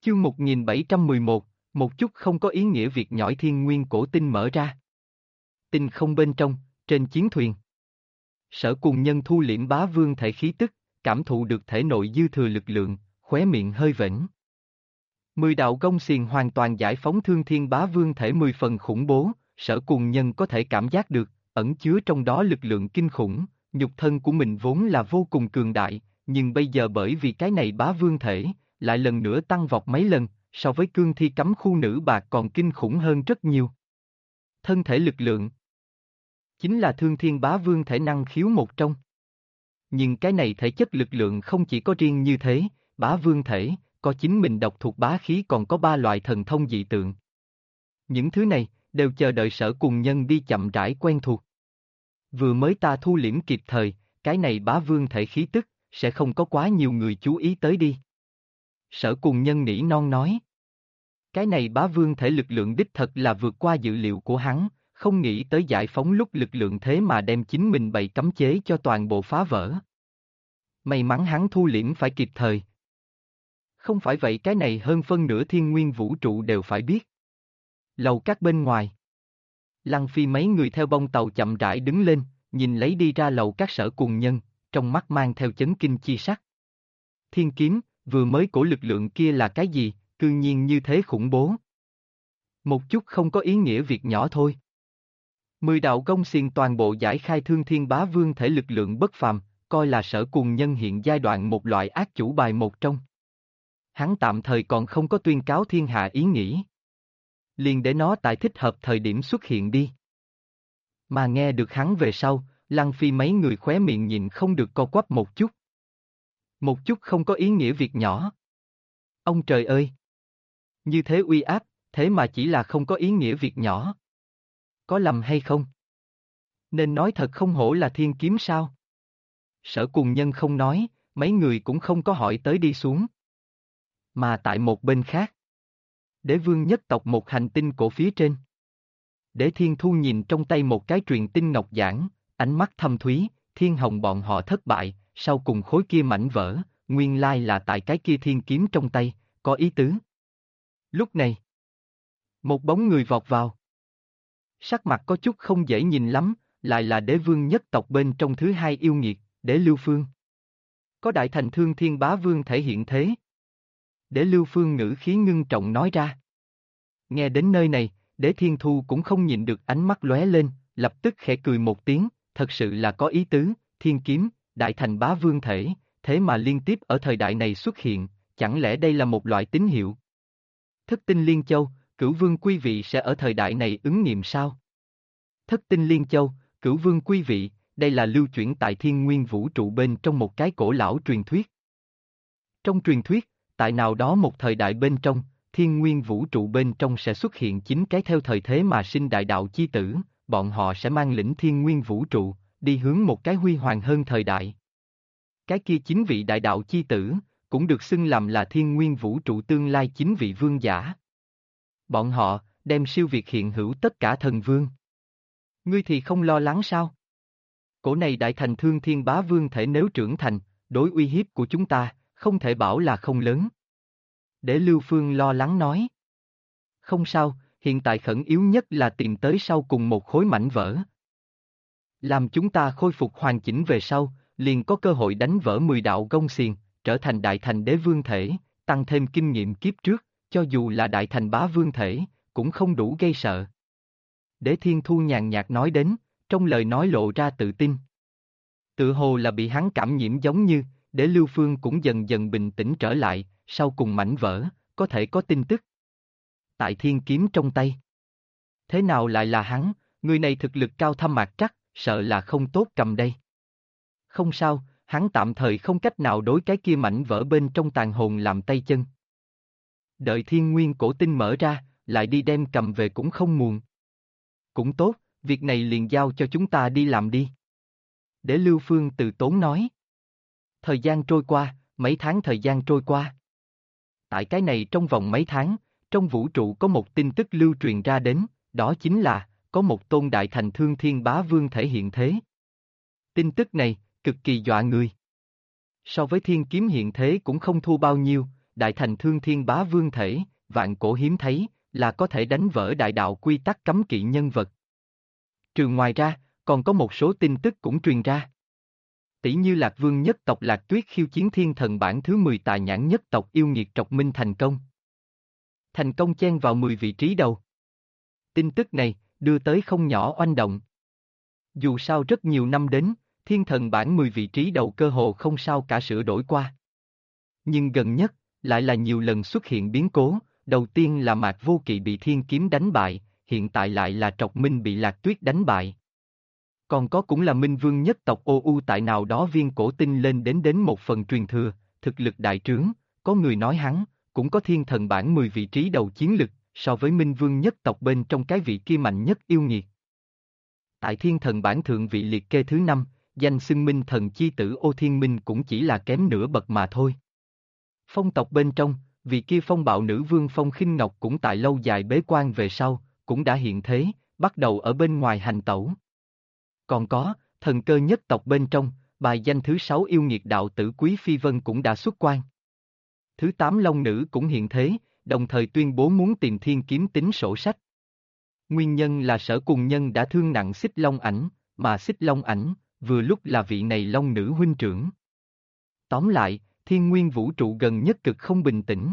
Chương 1711, một chút không có ý nghĩa việc nhỏi thiên nguyên cổ tinh mở ra. Tinh không bên trong, trên chiến thuyền. Sở Cùng Nhân thu liễm bá vương thể khí tức, cảm thụ được thể nội dư thừa lực lượng, khóe miệng hơi vểnh. 10 đạo gông xiềng hoàn toàn giải phóng thương thiên bá vương thể 10 phần khủng bố, Sở Cùng Nhân có thể cảm giác được, ẩn chứa trong đó lực lượng kinh khủng, nhục thân của mình vốn là vô cùng cường đại, nhưng bây giờ bởi vì cái này bá vương thể, lại lần nữa tăng vọt mấy lần, so với cương thi cấm khu nữ bạc còn kinh khủng hơn rất nhiều. Thân thể lực lượng chính là thương thiên bá vương thể năng khiếu một trong. Nhưng cái này thể chất lực lượng không chỉ có riêng như thế, bá vương thể, có chính mình độc thuộc bá khí còn có 3 loại thần thông dị tượng. Những thứ này, đều chờ đợi Sở Cùng Nhân đi chậm rãi quen thuộc. Vừa mới ta thu liễm kịp thời, cái này bá vương thể khí tức, sẽ không có quá nhiều người chú ý tới đi. Sở Cùng Nhân nỉ non nói. Cái này bá vương thể lực lượng đích thật là vượt qua dự liệu của hắn, không nghĩ tới giải phóng lúc lực lượng thế mà đem chính mình bày cấm chế cho toàn bộ phá vỡ. May mắn hắn thu liễm phải kịp thời. Không phải vậy cái này hơn phân nửa thiên nguyên vũ trụ đều phải biết. Lầu các bên ngoài. Lăng Phi mấy người theo bông tàu chậm rãi đứng lên, nhìn lấy đi ra lầu các Sở Cùng Nhân, trong mắt mang theo chấn kinh chi sắc. Thiên kiếm, vừa mới cổ lực lượng kia là cái gì, cư nhiên như thế khủng bố. Một chút không có ý nghĩa việc nhỏ thôi. 10 đạo gông xiềng toàn bộ giải khai thương thiên bá vương thể lực lượng bất phàm, coi là Sở Cùng Nhân hiện giai đoạn một loại ác chủ bài một trong. Hắn tạm thời còn không có tuyên cáo thiên hạ ý nghĩ. Liền để nó tại thích hợp thời điểm xuất hiện đi. Mà nghe được hắn về sau, Lăng Phi mấy người khóe miệng nhìn không được co quắp một chút. Một chút không có ý nghĩa việc nhỏ. Ông trời ơi! Như thế uy áp, thế mà chỉ là không có ý nghĩa việc nhỏ. Có lầm hay không? Nên nói thật không hổ là thiên kiếm sao? Sở Cùng Nhân không nói, mấy người cũng không có hỏi tới đi xuống. Mà tại một bên khác, Đế Vương nhất tộc một hành tinh cổ phía trên. Đế Thiên Thu nhìn trong tay một cái truyền tinh ngọc giản, ánh mắt thâm thúy, Thiên Hồng bọn họ thất bại, sau cùng khối kia mảnh vỡ, nguyên lai là tại cái kia thiên kiếm trong tay, có ý tứ. Lúc này, một bóng người vọt vào. Sắc mặt có chút không dễ nhìn lắm, lại là Đế Vương nhất tộc bên trong thứ hai yêu nghiệt, Đế Lưu Phương. Có đại thành thương thiên bá vương thể hiện thế. Đế Lưu Phương ngữ khí ngưng trọng nói ra. Nghe đến nơi này, Đế Thiên Thu cũng không nhịn được ánh mắt lóe lên, lập tức khẽ cười một tiếng, thật sự là có ý tứ, thiên kiếm, đại thành bá vương thể, thế mà liên tiếp ở thời đại này xuất hiện, chẳng lẽ đây là một loại tín hiệu? Thất tinh liên châu, cửu vương quý vị sẽ ở thời đại này ứng nghiệm sao? Thất tinh liên châu, cửu vương quý vị, đây là lưu chuyển tại thiên nguyên vũ trụ bên trong một cái cổ lão truyền thuyết. Trong truyền thuyết, tại nào đó một thời đại bên trong, thiên nguyên vũ trụ bên trong sẽ xuất hiện 9 cái theo thời thế mà sinh đại đạo chi tử, bọn họ sẽ mang lĩnh thiên nguyên vũ trụ, đi hướng một cái huy hoàng hơn thời đại. Cái kia 9 vị đại đạo chi tử, cũng được xưng làm là thiên nguyên vũ trụ tương lai 9 vị vương giả. Bọn họ, đem siêu việt hiện hữu tất cả thần vương. Ngươi thì không lo lắng sao? Cổ này đại thành thương thiên bá vương thể nếu trưởng thành, đối uy hiếp của chúng ta, không thể bảo là không lớn. Để Lưu Phương lo lắng nói. Không sao, hiện tại khẩn yếu nhất là tìm tới sau cùng một khối mảnh vỡ. Làm chúng ta khôi phục hoàn chỉnh về sau, liền có cơ hội đánh vỡ 10 đạo gông xiềng, trở thành đại thành đế vương thể, tăng thêm kinh nghiệm kiếp trước, cho dù là đại thành bá vương thể, cũng không đủ gây sợ. Đế Thiên Thu nhàn nhạt nói đến, trong lời nói lộ ra tự tin. Tự hồ là bị hắn cảm nhiễm giống như, Đế Lưu Phương cũng dần dần bình tĩnh trở lại, sau cùng mảnh vỡ, có thể có tin tức. Tại thiên kiếm trong tay. Thế nào lại là hắn, người này thực lực cao thâm mạc trắc, sợ là không tốt cầm đây. Không sao, hắn tạm thời không cách nào đối cái kia mảnh vỡ bên trong tàn hồn làm tay chân. Đợi thiên nguyên cổ tinh mở ra, lại đi đem cầm về cũng không muộn. Cũng tốt, việc này liền giao cho chúng ta đi làm đi. Để Lưu Phương từ tốn nói. Thời gian trôi qua, mấy tháng thời gian trôi qua. Tại cái này trong vòng mấy tháng, trong vũ trụ có một tin tức lưu truyền ra đến, đó chính là, có một tôn đại thành thương thiên bá vương thể hiện thế. Tin tức này, cực kỳ dọa người. So với thiên kiếm hiện thế cũng không thua bao nhiêu, đại thành thương thiên bá vương thể, vạn cổ hiếm thấy, là có thể đánh vỡ đại đạo quy tắc cấm kỵ nhân vật. Trừ ngoài ra, còn có một số tin tức cũng truyền ra. Tỷ như Lạc Vương nhất tộc Lạc Tuyết khiêu chiến thiên thần bản thứ 10 tà nhãn nhất tộc yêu nghiệt Trọc Minh thành công. Thành công chen vào 10 vị trí đầu. Tin tức này, đưa tới không nhỏ oanh động. Dù sao rất nhiều năm đến, thiên thần bản 10 vị trí đầu cơ hồ không sao cả sửa đổi qua. Nhưng gần nhất, lại là nhiều lần xuất hiện biến cố, đầu tiên là Mạc Vô Kỵ bị thiên kiếm đánh bại, hiện tại lại là Trọc Minh bị Lạc Tuyết đánh bại. Còn có cũng là Minh Vương nhất tộc Ô U tại nào đó viên cổ tinh lên đến một phần truyền thừa, thực lực đại trướng, có người nói hắn, cũng có thiên thần bản 10 vị trí đầu chiến lực, so với Minh Vương nhất tộc bên trong cái vị kia mạnh nhất yêu nghiệt. Tại thiên thần bản thượng vị liệt kê thứ 5, danh xưng Minh thần chi tử Ô Thiên Minh cũng chỉ là kém nửa bậc mà thôi. Phong tộc bên trong, vị kia phong bạo nữ vương Phong Khinh Ngọc cũng tại lâu dài bế quan về sau, cũng đã hiện thế, bắt đầu ở bên ngoài hành tẩu. Còn có, thần cơ nhất tộc bên trong, bài danh thứ 6 yêu nghiệt đạo tử Quý Phi Vân cũng đã xuất quan. Thứ 8 Long Nữ cũng hiện thế, đồng thời tuyên bố muốn tìm thiên kiếm tính sổ sách. Nguyên nhân là Sở Cùng Nhân đã thương nặng Xích Long Ảnh, mà Xích Long Ảnh, vừa lúc là vị này Long Nữ huynh trưởng. Tóm lại, thiên nguyên vũ trụ gần nhất cực không bình tĩnh.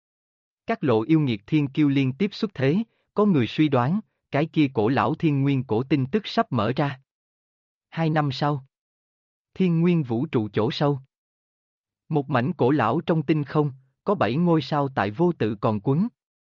Các lộ yêu nghiệt thiên kiêu liên tiếp xuất thế, có người suy đoán, cái kia cổ lão thiên nguyên cổ tin tức sắp mở ra. 2 năm sau, thiên nguyên vũ trụ chỗ sâu. Một mảnh cổ lão trong tinh không, có 7 ngôi sao tại vô tự còn quấn.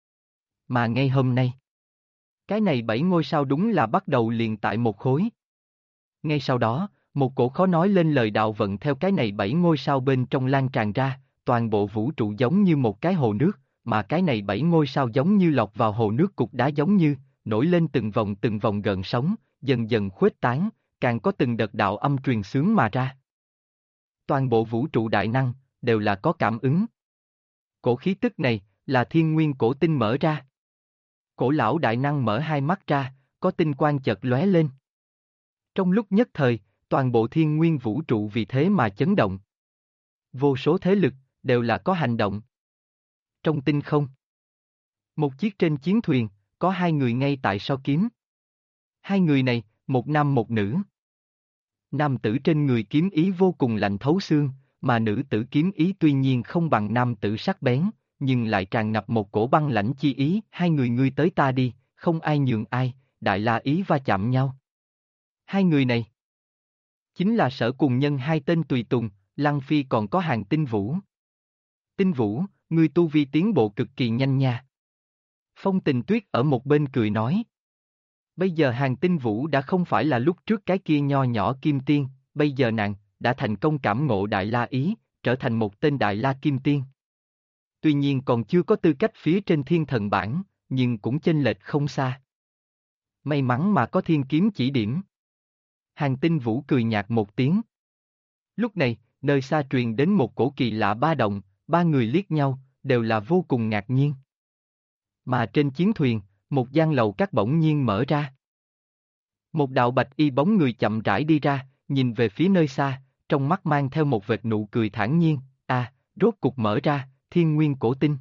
Mà ngay hôm nay, cái này 7 ngôi sao đúng là bắt đầu liền tại một khối. Ngay sau đó, một cổ khó nói lên lời đạo vận theo cái này 7 ngôi sao bên trong lan tràn ra, toàn bộ vũ trụ giống như một cái hồ nước, mà cái này 7 ngôi sao giống như lọt vào hồ nước cục đá giống như, nổi lên từng vòng gợn sóng, dần dần khuếch tán, càng có từng đợt đạo âm truyền xướng mà ra. Toàn bộ vũ trụ đại năng, đều là có cảm ứng. Cổ khí tức này, là thiên nguyên cổ tinh mở ra. Cổ lão đại năng mở hai mắt ra, có tinh quang chợt lóe lên. Trong lúc nhất thời, toàn bộ thiên nguyên vũ trụ vì thế mà chấn động. Vô số thế lực, đều là có hành động. Trong tinh không, một chiếc trên chiến thuyền, có 2 người ngay tại so kiếm. 2 người này, một nam một nữ. Nam tử trên người kiếm ý vô cùng lạnh thấu xương, mà nữ tử kiếm ý tuy nhiên không bằng nam tử sắc bén, nhưng lại tràn ngập một cổ băng lãnh chi ý. 2 người ngươi tới ta đi, không ai nhường ai, đại la ý va chạm nhau. 2 người này, chính là Sở Cùng Nhân 2 tên tùy tùng, Lăng Phi còn có Hàng Tinh Vũ. Tinh Vũ, ngươi tu vi tiến bộ cực kỳ nhanh nha. Phong Tình Tuyết ở một bên cười nói. Bây giờ Hàng Tinh Vũ đã không phải là lúc trước cái kia nho nhỏ kim tiên, bây giờ nàng, đã thành công cảm ngộ Đại La Ý, trở thành một tên Đại La Kim Tiên. Tuy nhiên còn chưa có tư cách phía trên thiên thần bảng, nhưng cũng chênh lệch không xa. May mắn mà có thiên kiếm chỉ điểm. Hàng Tinh Vũ cười nhạt một tiếng. Lúc này, nơi xa truyền đến một cổ kỳ lạ ba động, 3 người liếc nhau, đều là vô cùng ngạc nhiên. Mà trên chiến thuyền, một gian lầu các bỗng nhiên mở ra. Một đạo bạch y bóng người chậm rãi đi ra, nhìn về phía nơi xa, trong mắt mang theo một vệt nụ cười thản nhiên, rốt cục mở ra, thiên nguyên cổ tinh.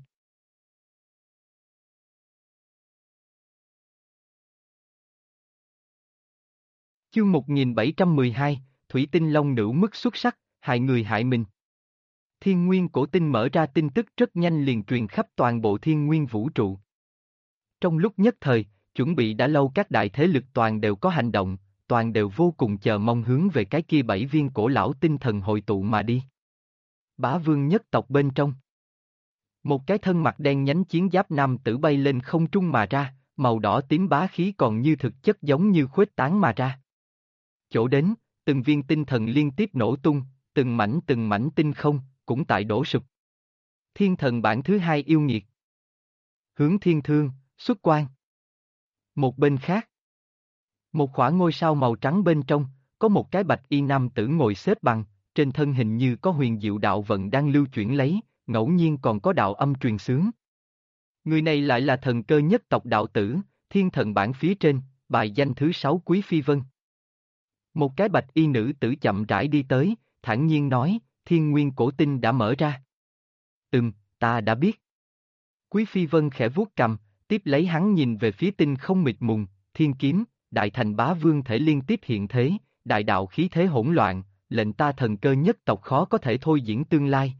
Chương 1712, Thủy Tinh Long Nữ mức xuất sắc, hại người hại mình. Thiên nguyên cổ tinh mở ra tin tức rất nhanh liền truyền khắp toàn bộ thiên nguyên vũ trụ. Trong lúc nhất thời, chuẩn bị đã lâu các đại thế lực toàn đều có hành động, toàn đều vô cùng chờ mong hướng về cái kia 7 viên cổ lão tinh thần hội tụ mà đi. Bá vương nhất tộc bên trong. Một cái thân mặt đen nhánh chiến giáp nam tử bay lên không trung mà ra, màu đỏ tím bá khí còn như thực chất giống như khuếch tán mà ra. Chỗ đến, từng viên tinh thần liên tiếp nổ tung, từng mảnh tinh không, cũng tại đổ sụp. Thiên thần bản thứ 2 yêu nghiệt. Hướng thiên thương, xuất quan. Một bên khác, một khỏa ngôi sao màu trắng bên trong, có một cái bạch y nam tử ngồi xếp bằng, trên thân hình như có huyền diệu đạo vận đang lưu chuyển lấy, ngẫu nhiên còn có đạo âm truyền xướng. Người này lại là thần cơ nhất tộc đạo tử, thiên thần bản phía trên, bài danh thứ 6 Quý Phi Vân. Một cái bạch y nữ tử chậm rãi đi tới, thản nhiên nói, thiên nguyên cổ tinh đã mở ra. ta đã biết. Quý Phi Vân khẽ vuốt cằm, tiếp lấy hắn nhìn về phía tinh không mịt mùng, thiên kiếm, đại thành bá vương thể liên tiếp hiện thế, đại đạo khí thế hỗn loạn, lệnh ta thần cơ nhất tộc khó có thể thôi diễn tương lai.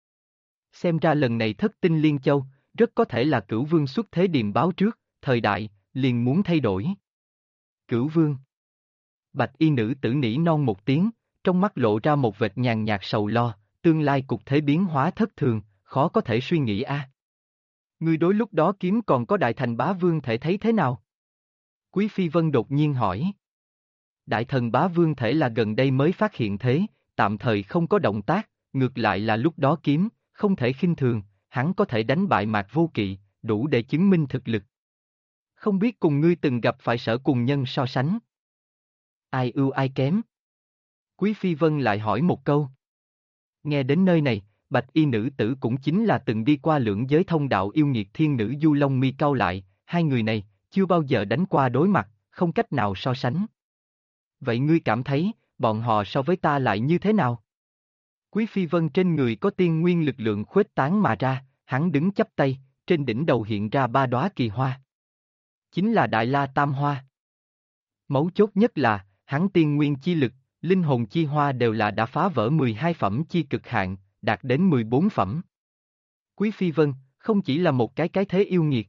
Xem ra lần này thất tinh liên châu, rất có thể là cửu vương xuất thế điềm báo trước, thời đại, liền muốn thay đổi. Cửu vương. Bạch y nữ tử nỉ non một tiếng, trong mắt lộ ra một vệt nhàn nhạt sầu lo, tương lai cục thế biến hóa thất thường, khó có thể suy nghĩ a. Ngươi đối lúc đó kiếm còn có đại thành bá vương thể thấy thế nào? Quý Phi Vân đột nhiên hỏi. Đại thần bá vương thể là gần đây mới phát hiện thế, tạm thời không có động tác, ngược lại là lúc đó kiếm, không thể khinh thường, hắn có thể đánh bại Mạc Vô Kỵ, đủ để chứng minh thực lực. Không biết cùng ngươi từng gặp phải Sở Cùng Nhân so sánh. Ai ưu ai kém? Quý Phi Vân lại hỏi một câu. Nghe đến nơi này, bạch y nữ tử cũng chính là từng đi qua lưỡng giới thông đạo yêu nghiệt thiên nữ Du Long mi cau lại, hai người này, chưa bao giờ đánh qua đối mặt, không cách nào so sánh. Vậy ngươi cảm thấy, bọn họ so với ta lại như thế nào? Quý Phi Vân trên người có tiên nguyên lực lượng khuếch tán mà ra, hắn đứng chắp tay, trên đỉnh đầu hiện ra ba đóa kỳ hoa. Chính là Đại La Tam Hoa. Mấu chốt nhất là, hắn tiên nguyên chi lực, linh hồn chi hoa đều là đã phá vỡ 12 phẩm chi cực hạn, đạt đến 14 phẩm. Quý Phi Vân, không chỉ là một cái thế yêu nghiệt.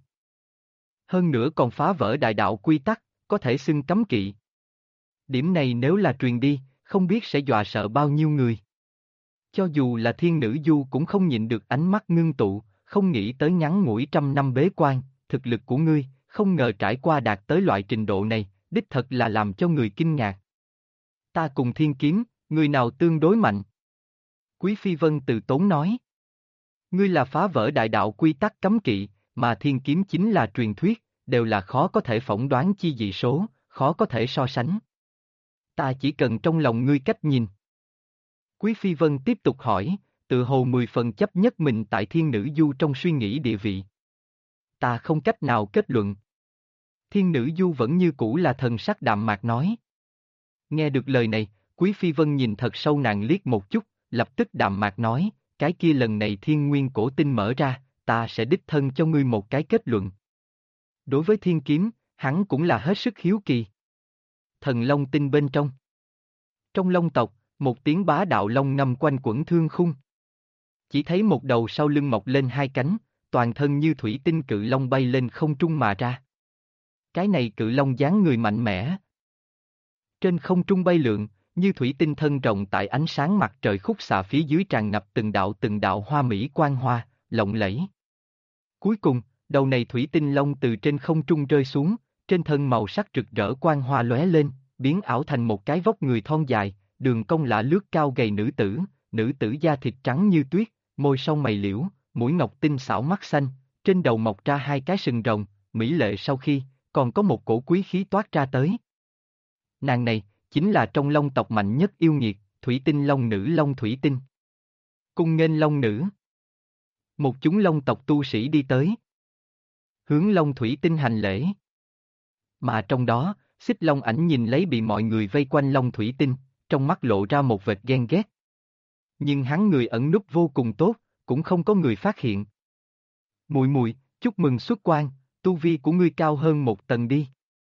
Hơn nữa còn phá vỡ đại đạo quy tắc, có thể xưng cấm kỵ. Điểm này nếu là truyền đi, không biết sẽ dọa sợ bao nhiêu người. Cho dù là thiên nữ Du cũng không nhịn được ánh mắt ngưng tụ, không nghĩ tới ngắn ngủi trăm năm bế quan, thực lực của ngươi, không ngờ trải qua đạt tới loại trình độ này, đích thật là làm cho người kinh ngạc. Ta cùng thiên kiếm, người nào tương đối mạnh? Quý Phi Vân từ tốn nói. Ngươi là phá vỡ đại đạo quy tắc cấm kỵ, mà thiên kiếm chính là truyền thuyết, đều là khó có thể phỏng đoán chi dị số, khó có thể so sánh. Ta chỉ cần trong lòng ngươi cách nhìn. Quý Phi Vân tiếp tục hỏi, tự hồ 10 phần chấp nhất mình tại thiên nữ Du trong suy nghĩ địa vị. Ta không cách nào kết luận. Thiên nữ Du vẫn như cũ là thần sắc đạm mạc nói. Nghe được lời này, Quý Phi Vân nhìn thật sâu nàng liếc một chút, lập tức đạm mạc nói, cái kia lần này thiên nguyên cổ tinh mở ra, ta sẽ đích thân cho ngươi một cái kết luận. Đối với thiên kiếm, hắn cũng là hết sức hiếu kỳ. Thần Long tinh bên trong. Trong Long tộc, một tiếng bá đạo long ngâm quanh quẩn thương khung. Chỉ thấy một đầu sau lưng mọc lên hai cánh, toàn thân như thủy tinh cự long bay lên không trung mà ra. Cái này cự long dáng người mạnh mẽ. Trên không trung bay lượn, như thủy tinh thân rộng tại ánh sáng mặt trời khúc xạ phía dưới tràn ngập từng đạo hoa mỹ quang hoa, lộng lẫy. Cuối cùng, đầu này thủy tinh long từ trên không trung rơi xuống, trên thân màu sắc rực rỡ quang hoa lóe lên, biến ảo thành một cái vóc người thon dài, đường cong lả lướt cao gầy nữ tử da thịt trắng như tuyết, môi son mày liễu, mũi ngọc tinh xảo mắt xanh, trên đầu mọc ra hai cái sừng rồng, mỹ lệ sau khi, còn có một cổ quý khí toát ra tới. Nàng này, chính là trong Long tộc mạnh nhất yêu nghiệt, thủy tinh long nữ Long Thủy Tinh. Cung nghênh long nữ. Một chúng Long tộc tu sĩ đi tới. Hướng Long Thủy Tinh hành lễ. Mà trong đó, Xích Long ảnh nhìn lấy bị mọi người vây quanh Long Thủy Tinh, trong mắt lộ ra một vệt ghen ghét. Nhưng hắn người ẩn núp vô cùng tốt, cũng không có người phát hiện. Mùi mùi, chúc mừng xuất quan, tu vi của ngươi cao hơn một tầng đi.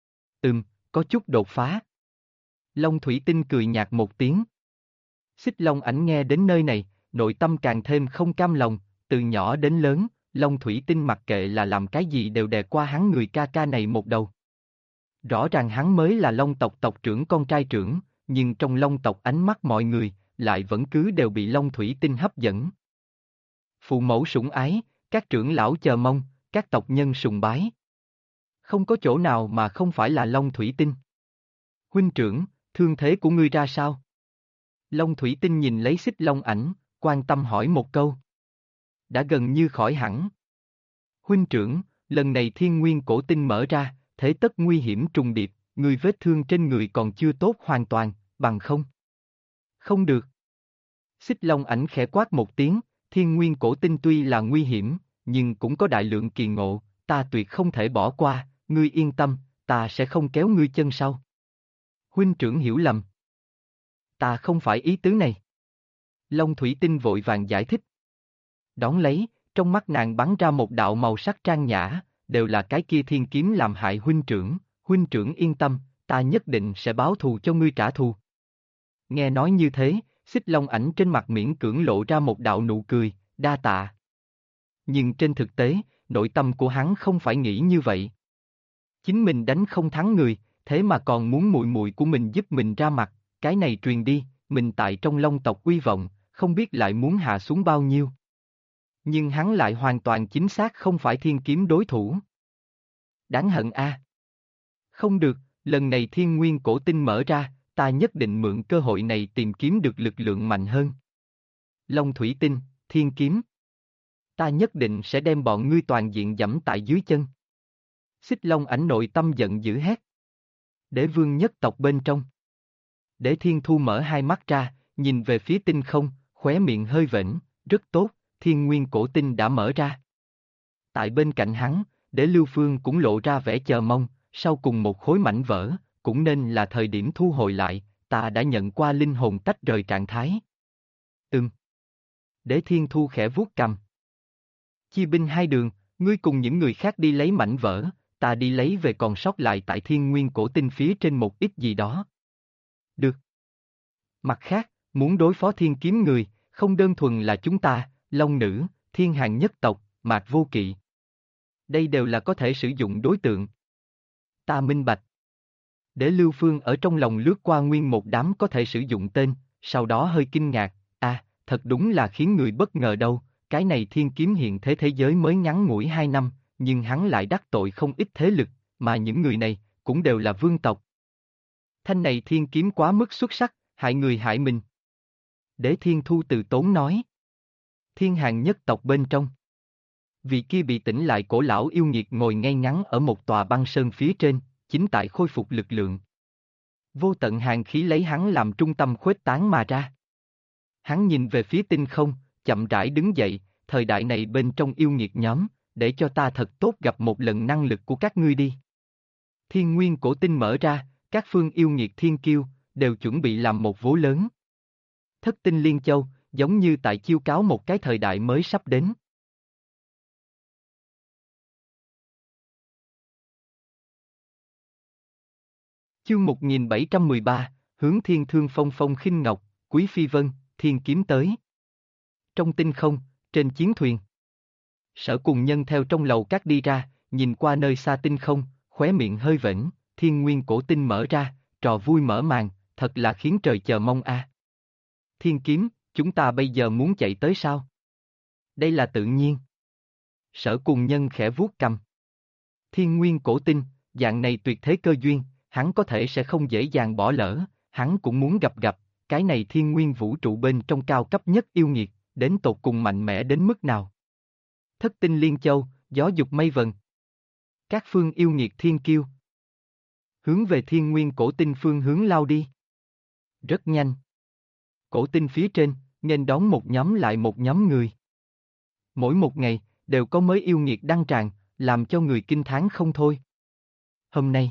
Có chút đột phá. Long Thủy Tinh cười nhạt một tiếng. Xích Long ảnh nghe đến nơi này, nội tâm càng thêm không cam lòng, từ nhỏ đến lớn, Long Thủy Tinh mặc kệ là làm cái gì đều đè qua hắn người ca ca này một đầu. Rõ ràng hắn mới là Long tộc tộc trưởng con trai trưởng, nhưng trong Long tộc ánh mắt mọi người, lại vẫn cứ đều bị Long Thủy Tinh hấp dẫn. Phụ mẫu sủng ái, các trưởng lão chờ mong, các tộc nhân sùng bái. Không có chỗ nào mà không phải là Long Thủy Tinh. Huynh trưởng, thương thế của ngươi ra sao? Long Thủy Tinh nhìn lấy Xích Long ảnh, quan tâm hỏi một câu. Đã gần như khỏi hẳn. Huynh trưởng, lần này thiên nguyên cổ tinh mở ra, thế tất nguy hiểm trùng điệp, ngươi vết thương trên người còn chưa tốt hoàn toàn, bằng không? Không được. Xích Long ảnh khẽ quát một tiếng, thiên nguyên cổ tinh tuy là nguy hiểm, nhưng cũng có đại lượng kỳ ngộ, ta tuyệt không thể bỏ qua, ngươi yên tâm, ta sẽ không kéo ngươi chân sau. Huynh trưởng hiểu lầm. Ta không phải ý tứ này. Long Thủy Tinh vội vàng giải thích. Đón lấy, Trong mắt nàng bắn ra một đạo màu sắc trang nhã, đều là cái kia thiên kiếm làm hại huynh trưởng yên tâm, ta nhất định sẽ báo thù cho ngươi trả thù. Nghe nói như thế, Xích Long Ảnh trên mặt miễn cưỡng lộ ra một đạo nụ cười, đa tạ. Nhưng trên thực tế, nội tâm của hắn không phải nghĩ như vậy. Chính mình đánh không thắng người, thế mà còn muốn muội muội của mình giúp mình ra mặt, cái này truyền đi, mình tại trong Long tộc uy vọng, không biết lại muốn hạ xuống bao nhiêu. Nhưng hắn lại hoàn toàn chính xác không phải thiên kiếm đối thủ. Đáng hận a. Không được, lần này thiên nguyên cổ tinh mở ra, ta nhất định mượn cơ hội này tìm kiếm được lực lượng mạnh hơn. Long thủy tinh, thiên kiếm. Ta nhất định sẽ đem bọn ngươi toàn diện giẫm tại dưới chân. Xích Long Ảnh nội tâm giận dữ hét. Đế vương nhất tộc bên trong. Đế Thiên Thu mở hai mắt ra, nhìn về phía tinh không, khóe miệng hơi vểnh, rất tốt, thiên nguyên cổ tinh đã mở ra. Tại bên cạnh hắn, Đế Lưu Phương cũng lộ ra vẻ chờ mong, sau cùng một khối mảnh vỡ, cũng nên là thời điểm thu hồi lại, ta đã nhận qua linh hồn tách rời trạng thái. Đế Thiên Thu khẽ vuốt cằm. Chia binh hai đường, ngươi cùng những người khác đi lấy mảnh vỡ, ta đi lấy về còn sót lại tại thiên nguyên cổ tinh phía trên một ít gì đó. Được. Mặt khác, muốn đối phó thiên kiếm người, không đơn thuần là chúng ta, Long Nữ, Thiên Hàng nhất tộc, Mạc Vô Kỵ. Đây đều là có thể sử dụng đối tượng. Ta minh bạch. Đế Lưu Phương ở trong lòng lướt qua nguyên một đám có thể sử dụng tên, sau đó hơi kinh ngạc, thật đúng là khiến người bất ngờ đâu, cái này thiên kiếm hiện thế thế giới mới ngắn ngủi 2 năm, nhưng hắn lại đắc tội không ít thế lực, mà những người này, cũng đều là vương tộc. Thanh này thiên kiếm quá mức xuất sắc, hại người hại mình. Đế Thiên Thu từ tốn nói. Thiên Hàng nhất tộc bên trong. Vị kia bị tỉnh lại cổ lão yêu nghiệt ngồi ngay ngắn ở một tòa băng sơn phía trên, chính tại khôi phục lực lượng. Vô tận hàng khí lấy hắn làm trung tâm khuếch tán mà ra. Hắn nhìn về phía tinh không, chậm rãi đứng dậy, thời đại này bên trong yêu nghiệt nhóm, để cho ta thật tốt gặp một lần năng lực của các ngươi đi. Thiên nguyên cổ tinh mở ra, các phương yêu nghiệt thiên kiêu, đều chuẩn bị làm một vố lớn. Thất tinh liên châu, giống như tại chiêu cáo một cái thời đại mới sắp đến. Chương 1713, hướng thiên thương phong phong khinh ngọc, quý phi vân, thiên kiếm tới. Trong tinh không, trên chiến thuyền. Sở cùng nhân theo trong lầu cát đi ra, nhìn qua nơi xa tinh không, khóe miệng hơi vểnh, thiên nguyên cổ tinh mở ra, trò vui mở màn, thật là khiến trời chờ mong a. Thiên kiếm, chúng ta bây giờ muốn chạy tới sao? Đây là tự nhiên. Sở cùng nhân khẽ vuốt cằm. Thiên nguyên cổ tinh, dạng này tuyệt thế cơ duyên, hắn có thể sẽ không dễ dàng bỏ lỡ, hắn cũng muốn gặp, cái này thiên nguyên vũ trụ bên trong cao cấp nhất yêu nghiệt, đến tột cùng mạnh mẽ đến mức nào. Thất tinh liên châu, gió dục mây vần. Các phương yêu nghiệt thiên kiêu. Hướng về thiên nguyên cổ tinh phương hướng lao đi. Rất nhanh. Cổ tinh phía trên, nghênh đón một nhóm lại một nhóm người. Mỗi một ngày, đều có mới yêu nghiệt đăng tràng, làm cho người kinh thán không thôi. Hôm nay,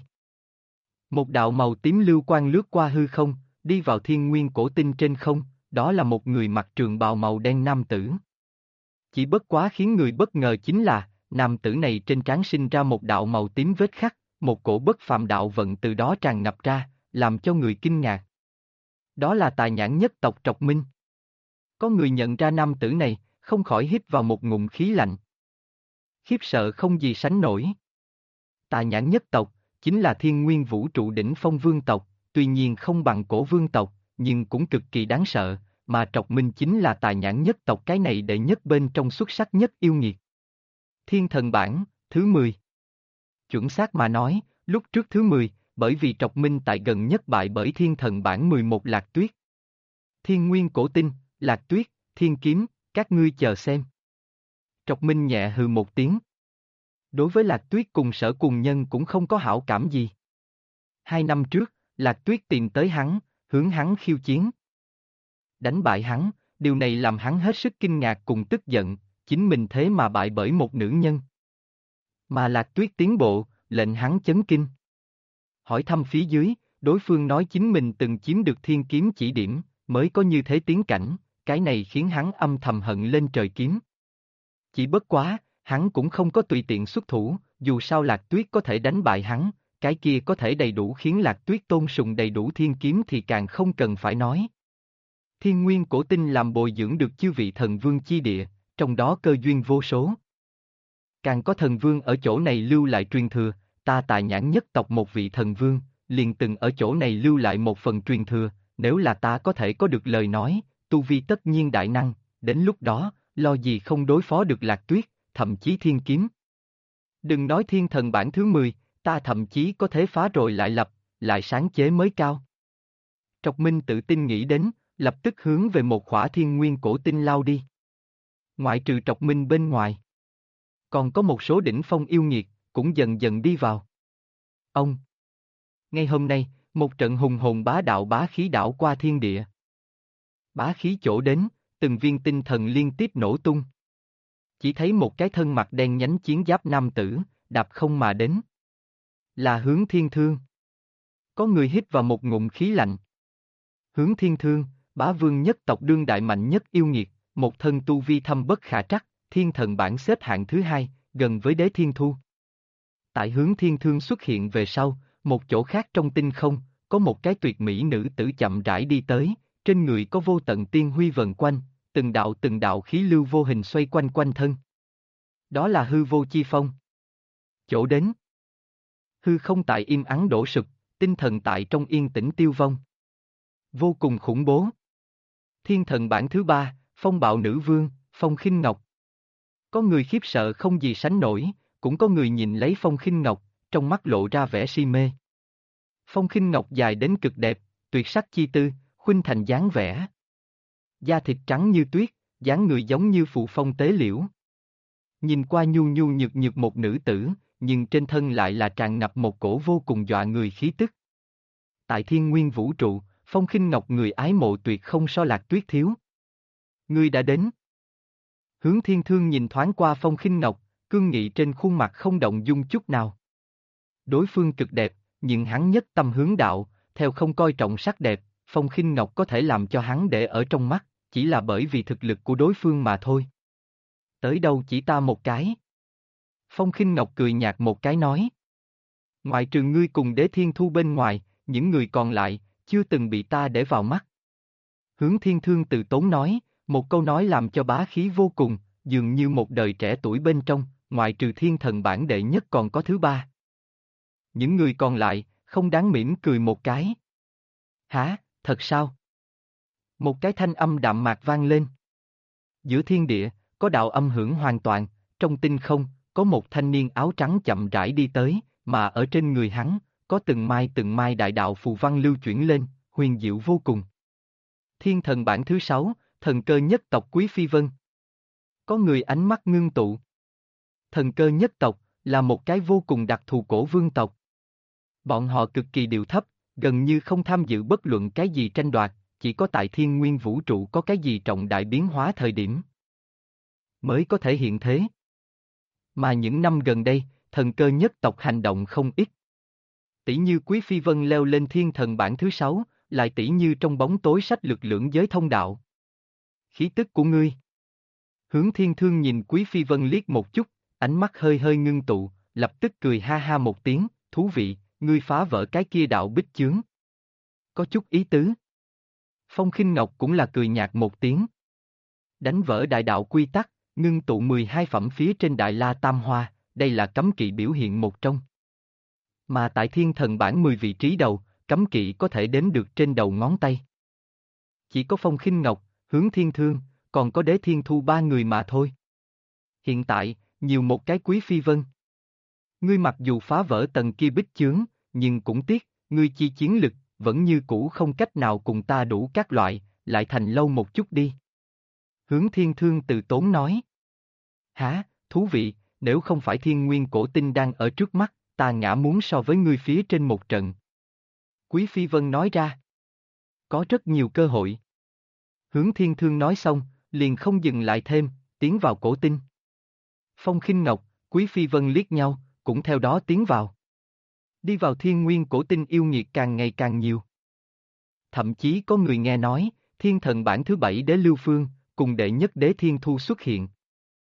một đạo màu tím lưu quang lướt qua hư không, đi vào thiên nguyên cổ tinh trên không, đó là một người mặc trường bào màu đen nam tử. Chỉ bất quá khiến người bất ngờ chính là, nam tử này trên trán sinh ra một đạo màu tím vết khắc, một cổ bất phàm đạo vận từ đó tràn ngập ra, làm cho người kinh ngạc. Đó là tài nhãn nhất tộc Trọc Minh. Có người nhận ra nam tử này, không khỏi hít vào một ngụm khí lạnh. Khiếp sợ không gì sánh nổi. Tài nhãn nhất tộc, chính là thiên nguyên vũ trụ đỉnh phong vương tộc, tuy nhiên không bằng cổ vương tộc, nhưng cũng cực kỳ đáng sợ, mà Trọc Minh chính là tài nhãn nhất tộc cái này đệ nhất bên trong xuất sắc nhất yêu nghiệt. Thiên thần bảng, thứ 10. Chuẩn xác mà nói, lúc trước thứ 10, bởi vì Trọc Minh tại gần nhất bại bởi thiên thần bảng 11 Lạc Tuyết. Thiên nguyên cổ tinh, Lạc Tuyết, thiên kiếm, các ngươi chờ xem. Trọc Minh nhẹ hừ một tiếng. Đối với Lạc Tuyết cùng Sở cùng nhân cũng không có hảo cảm gì. 2 năm trước, Lạc Tuyết tìm tới hắn, hướng hắn khiêu chiến. Đánh bại hắn, điều này làm hắn hết sức kinh ngạc cùng tức giận, chính mình thế mà bại bởi một nữ nhân. Mà Lạc Tuyết tiến bộ, lệnh hắn chấn kinh. Hỏi thăm phía dưới, đối phương nói chính mình từng chiếm được thiên kiếm chỉ điểm, mới có như thế tiến cảnh, cái này khiến hắn âm thầm hận lên trời kiếm. Chỉ bất quá, hắn cũng không có tùy tiện xuất thủ, dù sao Lạc Tuyết có thể đánh bại hắn, cái kia có thể đầy đủ khiến Lạc Tuyết tôn sùng đầy đủ thiên kiếm thì càng không cần phải nói. Thiên nguyên cổ tinh làm bồi dưỡng được chư vị thần vương chi địa, trong đó cơ duyên vô số. Càng có thần vương ở chỗ này lưu lại truyền thừa, ta Tài Nhãn nhất tộc một vị thần vương, liền từng ở chỗ này lưu lại một phần truyền thừa, nếu là ta có thể có được lời nói, tu vi tất nhiên đại năng, đến lúc đó, lo gì không đối phó được Lạc Tuyết, thậm chí thiên kiếm. Đừng nói thiên thần bản thứ 10, ta thậm chí có thể phá rồi lại lập, lại sáng chế mới cao. Trọc Minh tự tin nghĩ đến, lập tức hướng về một khỏa thiên nguyên cổ tinh lao đi. Ngoại trừ Trọc Minh bên ngoài, còn có một số đỉnh phong yêu nghiệt, cũng dần dần đi vào. Ông! Ngay hôm nay, một trận hùng hồn bá đạo bá khí đảo qua thiên địa. Bá khí chỗ đến, từng viên tinh thần liên tiếp nổ tung. Chỉ thấy một cái thân mặt đen nhánh chiến giáp nam tử, đạp không mà đến. Là Hướng Thiên Thương. Có người hít vào một ngụm khí lạnh. Hướng Thiên Thương, bá vương nhất tộc đương đại mạnh nhất yêu nghiệt, một thân tu vi thâm bất khả trắc, thiên thần bảng xếp hạng thứ 2, gần với Đế Thiên Thu. Tại Hướng Thiên Thương xuất hiện về sau, một chỗ khác trong tinh không, có một cái tuyệt mỹ nữ tử chậm rãi đi tới, trên người có vô tận tiên huy vần quanh, từng đạo khí lưu vô hình xoay quanh quanh thân. Đó là hư vô chi phong. Chỗ đến. Hư không tại im ắng đổ sụp, tinh thần tại trong yên tĩnh tiêu vong. Vô cùng khủng bố. Thiên thần bản thứ 3, phong bạo nữ vương, Phong Khinh Ngọc. Có người khiếp sợ không gì sánh nổi, cũng có người nhìn lấy Phong Khinh Ngọc, trong mắt lộ ra vẻ si mê. Phong Khinh Ngọc dài đến cực đẹp, tuyệt sắc chi tư, khuynh thành dáng vẻ. Da thịt trắng như tuyết, dáng người giống như phù phong tế liễu. Nhìn qua nhu nhu nhược nhược một nữ tử, nhưng trên thân lại là tràn ngập một cổ vô cùng dọa người khí tức. Tại thiên nguyên vũ trụ, Phong Khinh Ngọc người ái mộ tuyệt không so Lạc Tuyết thiếu. Ngươi đã đến. Hướng Thiên Thương nhìn thoáng qua Phong Khinh Ngọc, cương nghị trên khuôn mặt không động dung chút nào. Đối phương cực đẹp, nhưng hắn nhất tâm hướng đạo, theo không coi trọng sắc đẹp, Phong Khinh Ngọc có thể làm cho hắn để ở trong mắt, chỉ là bởi vì thực lực của đối phương mà thôi. Tới đâu chỉ ta một cái. Phong Khinh Ngọc cười nhạt một cái nói. Ngoại trừ ngươi cùng Đế Thiên Thu bên ngoài, những người còn lại, chưa từng bị ta để vào mắt. Hướng Thiên Thương từ tốn nói, một câu nói làm cho bá khí vô cùng, dường như một đời trẻ tuổi bên trong, ngoại trừ thiên thần bản đệ nhất còn có thứ 3. Những người còn lại, không đáng mỉm cười một cái. Hả, thật sao? Một cái thanh âm đạm mạc vang lên. Giữa thiên địa, có đạo âm hưởng hoàn toàn, trong tinh không, có một thanh niên áo trắng chậm rãi đi tới, mà ở trên người hắn, có từng mai đại đạo phù văn lưu chuyển lên, huyền diệu vô cùng. Thiên thần bản thứ 6, thần cơ nhất tộc Quý Phi Vân. Có người ánh mắt ngưng tụ. Thần cơ nhất tộc, là một cái vô cùng đặc thù cổ vương tộc. Bọn họ cực kỳ điệu thấp, gần như không tham dự bất luận cái gì tranh đoạt, chỉ có tại thiên nguyên vũ trụ có cái gì trọng đại biến hóa thời điểm mới có thể hiện thế. Mà những năm gần đây, thần cơ nhất tộc hành động không ít. Tỷ như Quý Phi Vân leo lên thiên thần bản thứ 6, lại tỷ như trong bóng tối sách lực lưỡng giới thông đạo. Khí tức của ngươi. Hướng Thiên Thương nhìn Quý Phi Vân liếc một chút, ánh mắt hơi hơi ngưng tụ, lập tức cười ha ha một tiếng, thú vị, ngươi phá vỡ cái kia đạo bích chướng. Có chút ý tứ. Phong Khinh Ngọc cũng là cười nhạt một tiếng. Đánh vỡ đại đạo quy tắc, ngưng tụ 12 phẩm phía trên Đại La Tam Hoa, đây là cấm kỵ biểu hiện một trong. Mà tại thiên thần bản 10 vị trí đầu, cấm kỵ có thể đếm được trên đầu ngón tay. Chỉ có Phong Khinh Ngọc, Hướng Thiên Thương, còn có Đế Thiên Thu 3 người mà thôi. Hiện tại, nhiều một cái Quý Phi Vân. Ngươi mặc dù phá vỡ tầng kia bích chướng, nhưng cũng tiếc, ngươi chi chiến lực, vẫn như cũ không cách nào cùng ta đủ các loại, lại thành lâu một chút đi. Hướng Thiên Thương từ tốn nói. Hả, thú vị, nếu không phải thiên nguyên cổ tinh đang ở trước mắt, ta ngã muốn so với ngươi phía trên một trận. Quý Phi Vân nói ra. Có rất nhiều cơ hội. Hướng Thiên Thương nói xong, liền không dừng lại thêm, tiến vào cổ tinh. Phong Khinh Ngọc, Quý Phi Vân liếc nhau, cũng theo đó tiến vào. Đi vào thiên nguyên cổ tinh yêu nghiệt càng ngày càng nhiều. Thậm chí có người nghe nói, thiên thần bản thứ 7 Đế Lưu Phương, cùng đệ nhất Đế Thiên Thu xuất hiện.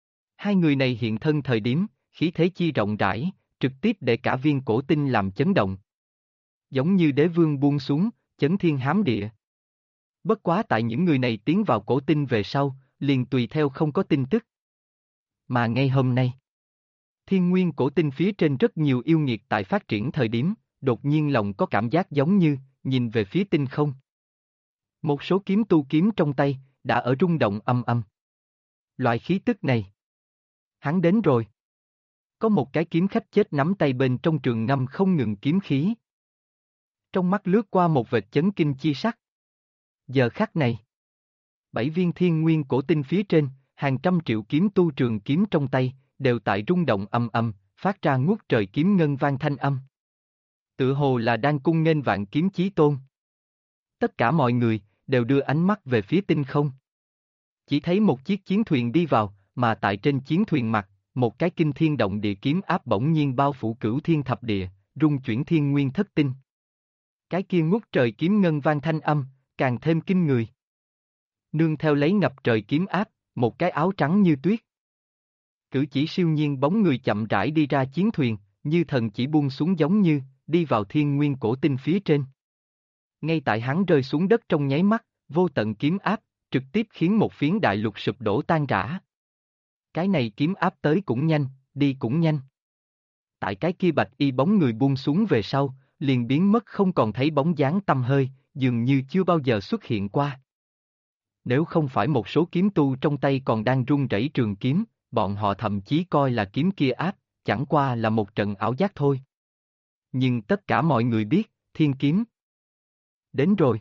Hai người này hiện thân thời điểm, khí thế chi rộng rãi, trực tiếp để cả viên cổ tinh làm chấn động. Giống như đế vương buông xuống, chấn thiên hám địa. Bất quá tại những người này tiến vào cổ tinh về sau, liền tùy theo không có tin tức. Mà ngay hôm nay, thiên nguyên cổ tinh phía trên rất nhiều yêu nghiệt tại phát triển thời điểm, đột nhiên lòng có cảm giác giống như, nhìn về phía tinh không. Một số kiếm tu kiếm trong tay, đã ở rung động âm âm. Loại khí tức này. Hắn đến rồi. Có một cái kiếm khách chết nắm tay bên trong trường ngâm không ngừng kiếm khí. Trong mắt lướt qua một vệt chấn kinh chi sắc. Giờ khắc này. 7 viên thiên nguyên cổ tinh phía trên, hàng trăm triệu kiếm tu trường kiếm trong tay, đều tại rung động âm âm, phát ra ngút trời kiếm ngân vang thanh âm. Tựa hồ là đang cung nghênh vạn kiếm chí tôn. Tất cả mọi người, đều đưa ánh mắt về phía tinh không. Chỉ thấy một chiếc chiến thuyền đi vào, mà tại trên chiến thuyền mặt, một cái kinh thiên động địa kiếm áp bỗng nhiên bao phủ cửu thiên thập địa, rung chuyển thiên nguyên thất tinh. Cái kia ngút trời kiếm ngân vang thanh âm, càng thêm kinh người. Nương theo lấy ngập trời kiếm áp, một cái áo trắng như tuyết. Cử chỉ siêu nhiên bóng người chậm rãi đi ra chiến thuyền, như thần chỉ buông xuống giống như, đi vào thiên nguyên cổ tinh phía trên. Ngay tại hắn rơi xuống đất trong nháy mắt, vô tận kiếm áp, trực tiếp khiến một phiến đại lục sụp đổ tan rã. Cái này kiếm áp tới cũng nhanh, đi cũng nhanh. Tại cái kia bạch y bóng người buông xuống về sau, liền biến mất không còn thấy bóng dáng tăm hơi, dường như chưa bao giờ xuất hiện qua. Nếu không phải một số kiếm tu trong tay còn đang run rẩy trường kiếm, bọn họ thậm chí coi là kiếm kia áp, chẳng qua là một trận ảo giác thôi. Nhưng tất cả mọi người biết, thiên kiếm đến rồi.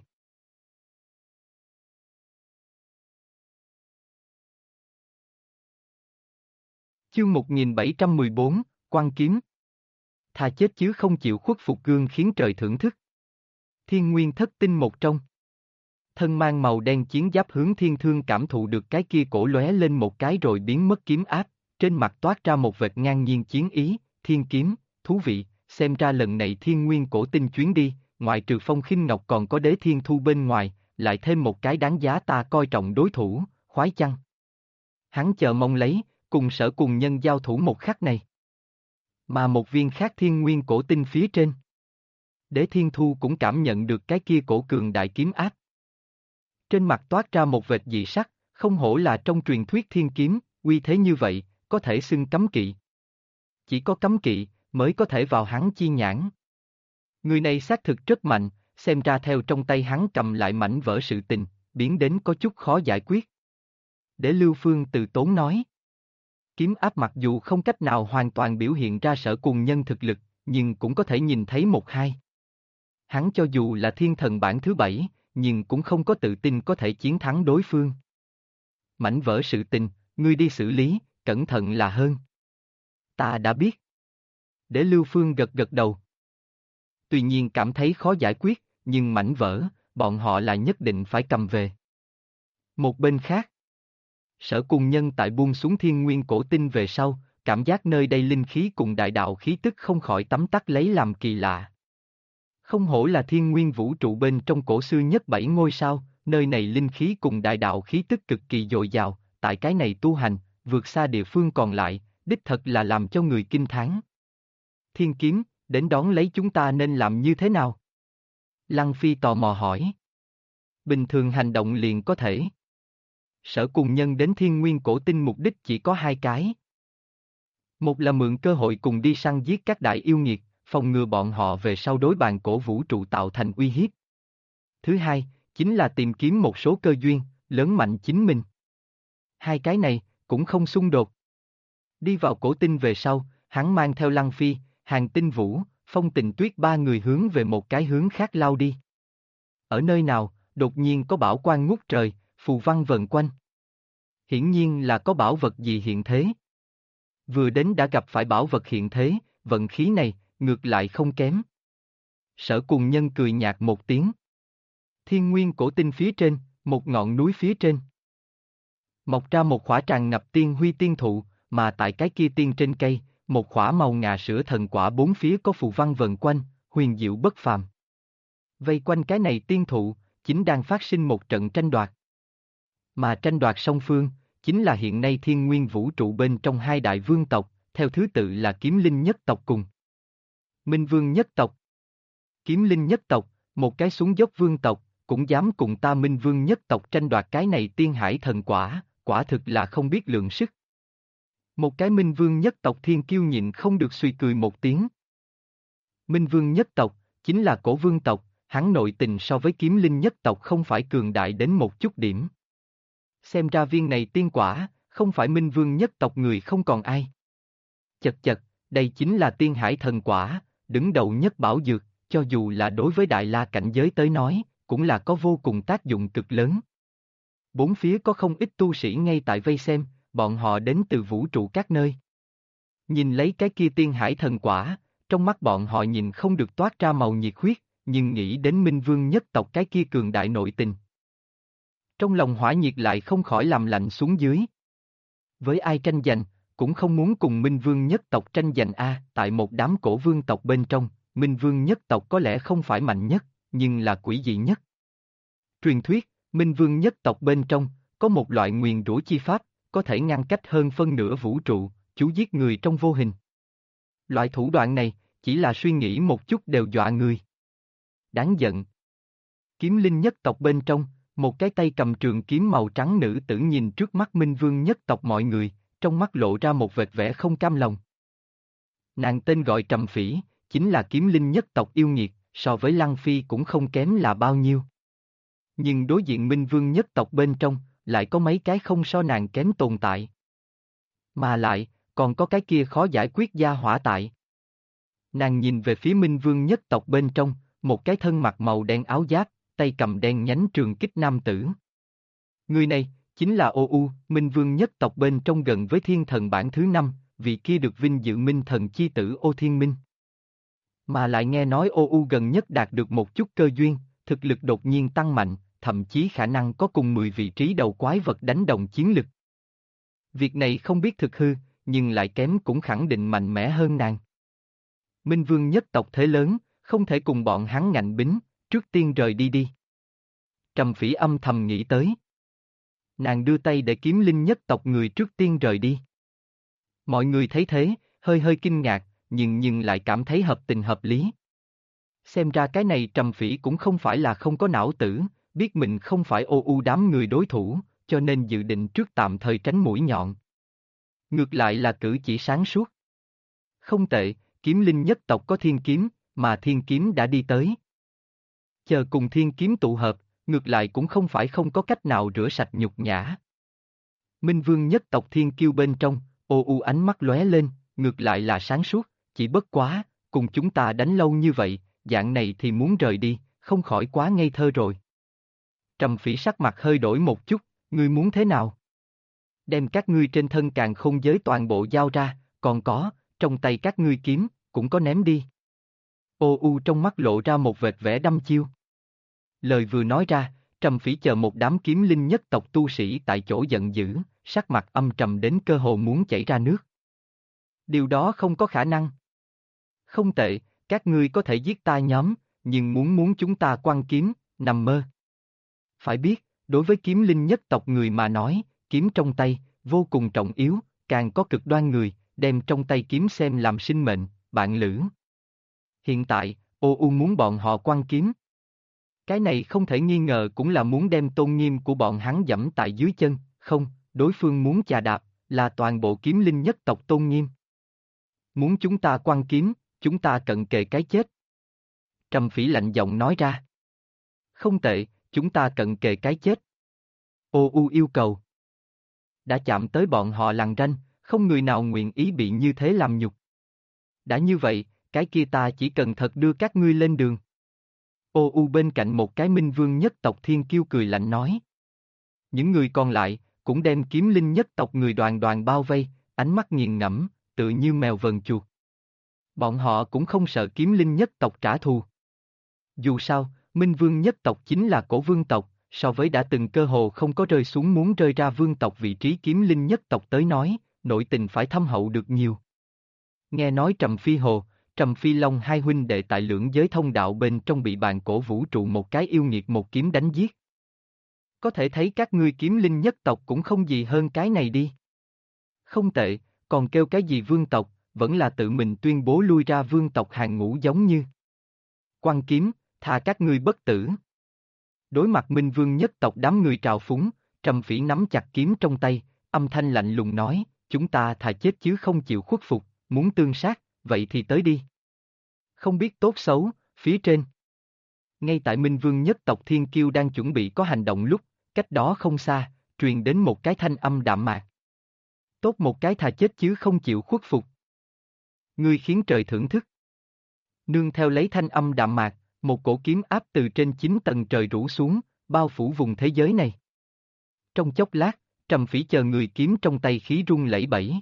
Chương 1714, Quan kiếm. Thà chết chứ không chịu khuất phục gương khiến trời thưởng thức. Thiên nguyên thất tinh một trong. Thân mang màu đen chiến giáp hướng thiên thương cảm thụ được cái kia cổ lóe lên một cái rồi biến mất kiếm áp, trên mặt toát ra một vệt ngang nhiên chiến ý, thiên kiếm, thú vị, xem ra lần này thiên nguyên cổ tinh chuyến đi, ngoại trừ Phong Khinh Ngọc còn có Đế Thiên Thu bên ngoài, lại thêm một cái đáng giá ta coi trọng đối thủ, khoái chăng. Hắn chờ mong lấy, cùng Sở Cùng Nhân giao thủ một khắc này. Mà một viên khác thiên nguyên cổ tinh phía trên. Đế Thiên Thu cũng cảm nhận được cái kia cổ cường đại kiếm áp. Trên mặt toát ra một vệt dị sắc, không hổ là trong truyền thuyết thiên kiếm, uy thế như vậy, có thể xưng cấm kỵ. Chỉ có cấm kỵ, mới có thể vào hắn chi nhãn. Người này xác thực rất mạnh, xem ra theo trong tay hắn cầm lại mảnh vỡ sự tình, biến đến có chút khó giải quyết. Để Lưu Phương từ tốn nói. Kiếm áp mặc dù không cách nào hoàn toàn biểu hiện ra Sở Cùng Nhân thực lực, nhưng cũng có thể nhìn thấy một hai. Hắn cho dù là thiên thần bản thứ 7, nhưng cũng không có tự tin có thể chiến thắng đối phương. Mảnh vỡ sự tình, ngươi đi xử lý, cẩn thận là hơn. Ta đã biết. Để Lưu Phương gật gật đầu. Tuy nhiên cảm thấy khó giải quyết, nhưng mảnh vỡ, bọn họ là nhất định phải cầm về. Một bên khác, Sở Cùng Nhân tại buông xuống thiên nguyên cổ tinh về sau, cảm giác nơi đây linh khí cùng đại đạo khí tức không khỏi tắm tắt lấy làm kỳ lạ. Không hổ là thiên nguyên vũ trụ bên trong cổ xưa nhất 7 ngôi sao, nơi này linh khí cùng đại đạo khí tức cực kỳ dồi dào, tại cái này tu hành, vượt xa địa phương còn lại, đích thật là làm cho người kinh thán. Thiên kiếm, đến đón lấy chúng ta nên làm như thế nào? Lăng Phi tò mò hỏi. Bình thường hành động liền có thể. Sở Cùng Nhân đến thiên nguyên cổ tinh mục đích chỉ có hai cái. Một là mượn cơ hội cùng đi săn giết các đại yêu nghiệt, phòng ngừa bọn họ về sau đối bàn cổ vũ trụ tạo thành uy hiếp. Thứ hai, chính là tìm kiếm một số cơ duyên, lớn mạnh chính mình. Hai cái này, cũng không xung đột. Đi vào cổ tinh về sau, hắn mang theo Lăng Phi, Hàn Tinh Vũ, Phong Tình Tuyết ba người hướng về một cái hướng khác lao đi. Ở nơi nào, đột nhiên có bảo quang ngút trời, phù văn vần quanh. Hiển nhiên là có bảo vật gì hiện thế. Vừa đến đã gặp phải bảo vật hiện thế, vận khí này, ngược lại không kém. Sở Cùng Nhân cười nhạt một tiếng. Thiên nguyên cổ tinh phía trên, một ngọn núi phía trên. Mọc ra một khỏa tràn ngập tiên huy tiên thụ, mà tại cái kia tiên trên cây, một khỏa màu ngà sữa thần quả bốn phía có phù văn vần quanh, huyền diệu bất phàm. Vây quanh cái này tiên thụ, chính đang phát sinh một trận tranh đoạt. Mà tranh đoạt song phương, chính là hiện nay thiên nguyên vũ trụ bên trong hai đại vương tộc, theo thứ tự là kiếm linh nhất tộc cùng Minh Vương nhất tộc. Kiếm linh nhất tộc, một cái xuống dốc vương tộc, cũng dám cùng ta Minh Vương nhất tộc tranh đoạt cái này tiên hải thần quả, quả thực là không biết lượng sức. Một cái Minh Vương nhất tộc thiên kiêu nhịn không được suy cười một tiếng. Minh Vương nhất tộc, chính là cổ vương tộc, hắn nội tình so với kiếm linh nhất tộc không phải cường đại đến một chút điểm. Xem ra viên này tiên quả, không phải Minh Vương nhất tộc người không còn ai. Chật chật, đây chính là tiên hải thần quả, đứng đầu nhất bảo dược, cho dù là đối với đại la cảnh giới tới nói, cũng là có vô cùng tác dụng cực lớn. Bốn phía có không ít tu sĩ ngay tại vây xem, bọn họ đến từ vũ trụ các nơi. Nhìn lấy cái kia tiên hải thần quả, trong mắt bọn họ nhìn không được toát ra màu nhiệt huyết, nhưng nghĩ đến Minh Vương nhất tộc cái kia cường đại nội tình. Trong lòng hỏa nhiệt lại không khỏi làm lạnh xuống dưới. Với ai tranh giành, cũng không muốn cùng Minh Vương nhất tộc tranh giành tại một đám cổ vương tộc bên trong, Minh Vương nhất tộc có lẽ không phải mạnh nhất, nhưng là quỷ dị nhất. Truyền thuyết, Minh Vương nhất tộc bên trong, có một loại nguyền rủa chi pháp, có thể ngăn cách hơn phân nửa vũ trụ, chú giết người trong vô hình. Loại thủ đoạn này, chỉ là suy nghĩ một chút đều dọa người. Đáng giận. Kiếm linh nhất tộc bên trong, một cái tay cầm trường kiếm màu trắng nữ tử nhìn trước mắt Minh Vương nhất tộc mọi người, trong mắt lộ ra một vệt vẻ không cam lòng. Nàng tên gọi Trầm Phỉ, chính là kiếm linh nhất tộc yêu nghiệt, so với Lăng Phi cũng không kém là bao nhiêu. Nhưng đối diện Minh Vương nhất tộc bên trong, lại có mấy cái không so nàng kém tồn tại. Mà lại, còn có cái kia khó giải quyết gia hỏa tại. Nàng nhìn về phía Minh Vương nhất tộc bên trong, một cái thân mặc màu đen áo giáp, tay cầm đen nhánh trường kích nam tử. Người này, chính là Ô U, Minh Vương nhất tộc bên trong gần với thiên thần bảng thứ 5, vị kia được vinh dự minh thần chi tử Ô Thiên Minh. Mà lại nghe nói Ô U gần nhất đạt được một chút cơ duyên, thực lực đột nhiên tăng mạnh, thậm chí khả năng có cùng 10 vị trí đầu quái vật đánh đồng chiến lực. Việc này không biết thực hư, nhưng lại kém cũng khẳng định mạnh mẽ hơn nàng. Minh Vương nhất tộc thế lớn, không thể cùng bọn hắn ngạnh bính, trước tiên rời đi đi. Trầm Phỉ âm thầm nghĩ tới. Nàng đưa tay để kiếm linh nhất tộc người trước tiên rời đi. Mọi người thấy thế, hơi hơi kinh ngạc, nhưng lại cảm thấy hợp tình hợp lý. Xem ra cái này Trầm Phỉ cũng không phải là không có não tử, biết mình không phải Ô U đám người đối thủ, cho nên dự định trước tạm thời tránh mũi nhọn. Ngược lại là cử chỉ sáng suốt. Không tệ, kiếm linh nhất tộc có thiên kiếm, mà thiên kiếm đã đi tới. Chờ cùng thiên kiếm tụ hợp, ngược lại cũng không phải không có cách nào rửa sạch nhục nhã. Minh Vương nhất tộc thiên kiêu bên trong, Ô U ánh mắt lóe lên, ngược lại là sáng suốt, chỉ bất quá, cùng chúng ta đánh lâu như vậy, dạng này thì muốn rời đi, không khỏi quá ngây thơ rồi. Trầm Phỉ sắc mặt hơi đổi một chút, ngươi muốn thế nào? Đem các ngươi trên thân càn khôn giới toàn bộ giao ra, còn có, trong tay các ngươi kiếm, cũng có ném đi. Ô U trong mắt lộ ra một vệt vẻ đăm chiêu. Lời vừa nói ra, Trầm Phỉ chờ một đám kiếm linh nhất tộc tu sĩ tại chỗ giận dữ, sắc mặt âm trầm đến cơ hồ muốn chảy ra nước. Điều đó không có khả năng. Không tệ, các ngươi có thể giết ta nhóm, nhưng muốn chúng ta quăng kiếm, nằm mơ. Phải biết, đối với kiếm linh nhất tộc người mà nói, kiếm trong tay, vô cùng trọng yếu, càng có cực đoan người, đem trong tay kiếm xem làm sinh mệnh, bạn lữ. Hiện tại, Ô U muốn bọn họ quăng kiếm. Cái này không thể nghi ngờ cũng là muốn đem tôn nghiêm của bọn hắn dẫm tại dưới chân, không, đối phương muốn chà đạp, là toàn bộ kiếm linh nhất tộc tôn nghiêm. Muốn chúng ta quăng kiếm, chúng ta cận kề cái chết. Trầm Phỉ lạnh giọng nói ra. Không tệ, chúng ta cận kề cái chết. Ô U yêu cầu. Đã chạm tới bọn họ lằn ranh, không người nào nguyện ý bị như thế làm nhục. Đã như vậy, cái kia ta chỉ cần thật đưa các ngươi lên đường. Ô U bên cạnh một cái Minh Vương nhất tộc thiên kiêu cười lạnh nói. Những người còn lại, cũng đem kiếm linh nhất tộc người đoàn đoàn bao vây, ánh mắt nghiền ngẫm, tự như mèo vờn chuột. Bọn họ cũng không sợ kiếm linh nhất tộc trả thù. Dù sao, Minh Vương nhất tộc chính là cổ vương tộc, so với đã từng cơ hồ không có rơi xuống muốn rơi ra vương tộc vị trí kiếm linh nhất tộc tới nói, nội tình phải thâm hậu được nhiều. Nghe nói Trầm Phi Hồ, Trầm Phi Long hai huynh đệ tại lưỡng giới thông đạo bên trong bị bàn cổ vũ trụ một cái yêu nghiệt một kiếm đánh giết. Có thể thấy các ngươi kiếm linh nhất tộc cũng không gì hơn cái này đi. Không tệ, còn kêu cái gì vương tộc, vẫn là tự mình tuyên bố lui ra vương tộc hàng ngũ giống như. Quan kiếm, thà các ngươi bất tử. Đối mặt Minh Vương nhất tộc đám người trào phúng, Trầm Phỉ nắm chặt kiếm trong tay, âm thanh lạnh lùng nói, chúng ta thà chết chứ không chịu khuất phục, muốn tương sát, vậy thì tới đi. Không biết tốt xấu, phía trên. Ngay tại Minh Vương nhất tộc Thiên Kiêu đang chuẩn bị có hành động lúc, cách đó không xa, truyền đến một cái thanh âm đạm mạc. Tốt một cái thà chết chứ không chịu khuất phục. Ngươi khiến trời thưởng thức. Nương theo lấy thanh âm đạm mạc, một cổ kiếm áp từ trên 9 tầng trời rủ xuống, bao phủ vùng thế giới này. Trong chốc lát, Trầm Phỉ chờ người kiếm trong tay khí rung lẩy bẩy.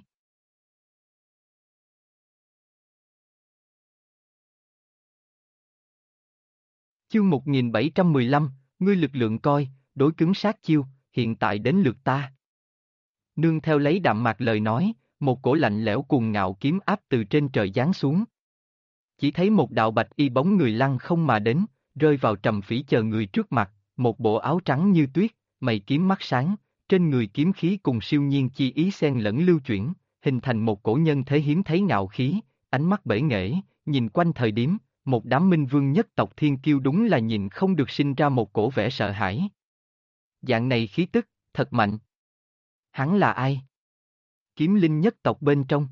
Chương 1715, ngươi lực lượng coi, đối cứng sát chiêu, hiện tại đến lượt ta. Nương theo lấy đạm mạc lời nói, một cổ lạnh lẽo cuồng ngạo kiếm áp từ trên trời giáng xuống. Chỉ thấy một đạo bạch y bóng người lăng không mà đến, rơi vào Trầm Phỉ chờ người trước mặt, một bộ áo trắng như tuyết, mày kiếm mắt sáng, trên người kiếm khí cùng siêu nhiên chi ý xen lẫn lưu chuyển, hình thành một cổ nhân thế hiếm thấy ngạo khí, ánh mắt bể nghệ, nhìn quanh thời điểm, một đám minh vương nhất tộc thiên kiêu đúng là nhìn không được sinh ra một cổ vẻ sợ hãi. Dạng này khí tức, thật mạnh. Hắn là ai? Kiếm linh nhất tộc bên trong.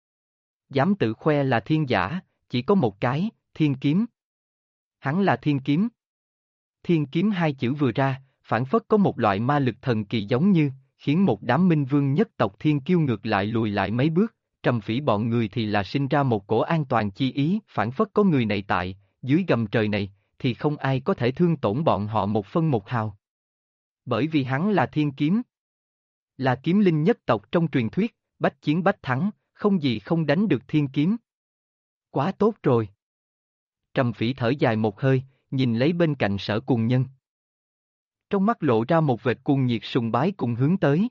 Dám tự khoe là thiên giả, chỉ có một cái, thiên kiếm. Hắn là thiên kiếm. Thiên kiếm hai chữ vừa ra, phản phất có một loại ma lực thần kỳ giống như, khiến một đám minh vương nhất tộc thiên kiêu ngược lại lùi lại mấy bước, Trầm Phỉ bọn người thì là sinh ra một cổ an toàn chi ý, phản phất có người này tại, dưới gầm trời này, thì không ai có thể thương tổn bọn họ một phân một hào. Bởi vì hắn là thiên kiếm. Là kiếm linh nhất tộc trong truyền thuyết, bách chiến bách thắng, không gì không đánh được thiên kiếm. Quá tốt rồi. Trầm Phỉ thở dài một hơi, nhìn lấy bên cạnh Sở Cùng Nhân. Trong mắt lộ ra một vệt cuồng nhiệt sùng bái cùng hướng tới.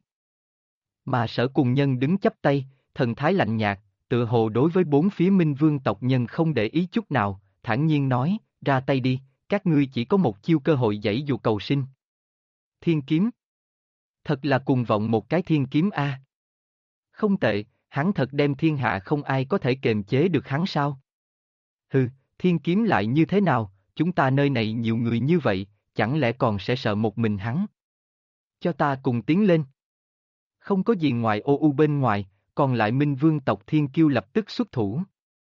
Mà Sở Cùng Nhân đứng chắp tay, thần thái lạnh nhạt, tựa hồ đối với bốn phía Minh Vương tộc nhân không để ý chút nào, thản nhiên nói, ra tay đi, các ngươi chỉ có một chiêu cơ hội giãy dụ cầu sinh. Thiên kiếm. Thật là cùng vọng một cái thiên kiếm a. Không tệ, hắn thật đem thiên hạ không ai có thể kềm chế được hắn sao? Hừ, thiên kiếm lại như thế nào, chúng ta nơi này nhiều người như vậy, chẳng lẽ còn sẽ sợ một mình hắn? Cho ta cùng tiến lên. Không có gì ngoài ô u bên ngoài, còn lại Minh Vương tộc Thiên Kiêu lập tức xuất thủ.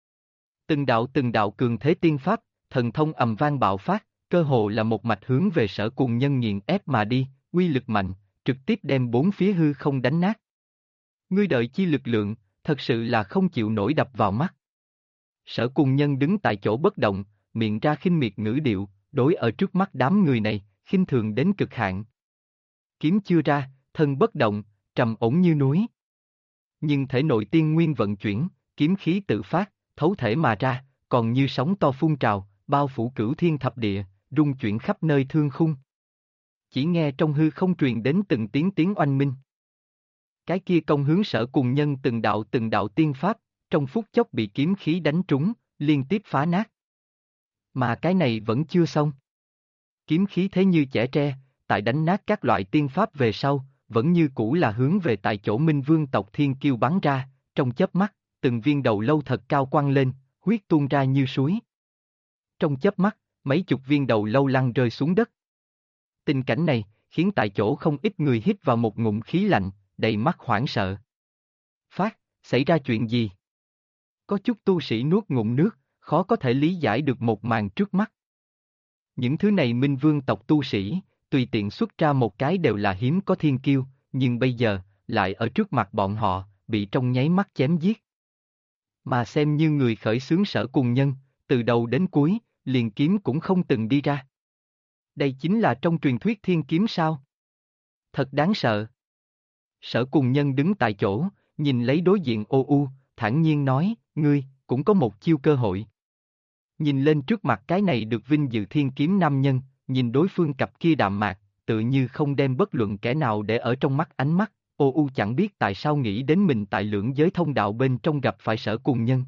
Từng đạo cường thế tiên pháp, thần thông ầm vang bạo phát, cơ hồ là một mạch hướng về Sở Cùng Nhân nghiền ép mà đi, uy lực mạnh, trực tiếp đem bốn phía hư không đánh nát. Ngươi đợi chi lực lượng, thật sự là không chịu nổi đập vào mắt. Sở Cùng Nhân đứng tại chỗ bất động, miệng ra khinh miệt ngữ điệu, đối ở trước mắt đám người này, khinh thường đến cực hạn. Kiếm chưa ra, thân bất động, trầm ổn như núi. Nhưng thể nội tiên nguyên vận chuyển, kiếm khí tự phát, thấu thể mà ra, còn như sóng to phun trào, bao phủ cửu thiên thập địa, rung chuyển khắp nơi thương khung. Chỉ nghe trong hư không truyền đến từng tiếng oanh minh. Cái kia công hướng Sở Cùng Nhân từng đạo tiên pháp, trong phút chốc bị kiếm khí đánh trúng, liên tiếp phá nát. Mà cái này vẫn chưa xong. Kiếm khí thế như chẻ tre, tại đánh nát các loại tiên pháp về sau, vẫn như cũ là hướng về tại chỗ Minh Vương tộc Thiên Kiêu bắn ra, trong chớp mắt, từng viên đầu lâu thật cao quăng lên, huyết tuôn ra như suối. Trong chớp mắt, mấy chục viên đầu lâu lăn rơi xuống đất. Tình cảnh này, khiến tại chỗ không ít người hít vào một ngụm khí lạnh, đầy mắt hoảng sợ. Xảy ra chuyện gì? Có chút tu sĩ nuốt ngụm nước, khó có thể lý giải được một màn trước mắt. Những thứ này Minh Vương tộc tu sĩ, tùy tiện xuất ra một cái đều là hiếm có thiên kiêu, nhưng bây giờ, lại ở trước mặt bọn họ, bị trong nháy mắt chém giết. Mà xem như người khởi xướng Sở Cùng Nhân, từ đầu đến cuối, liền kiếm cũng không từng đi ra. Đây chính là trong truyền thuyết thiên kiếm sao? Thật đáng sợ. Sở Cùng Nhân đứng tại chỗ, nhìn lấy đối diện ô u, thản nhiên nói, ngươi, cũng có một chiêu cơ hội. Nhìn lên trước mặt cái này được vinh dự thiên kiếm nam nhân, nhìn đối phương cặp kia đạm mạc, tự như không đem bất luận kẻ nào để ở trong mắt ánh mắt, ô u chẳng biết tại sao nghĩ đến mình tại lưỡng giới thông đạo bên trong gặp phải Sở Cùng Nhân.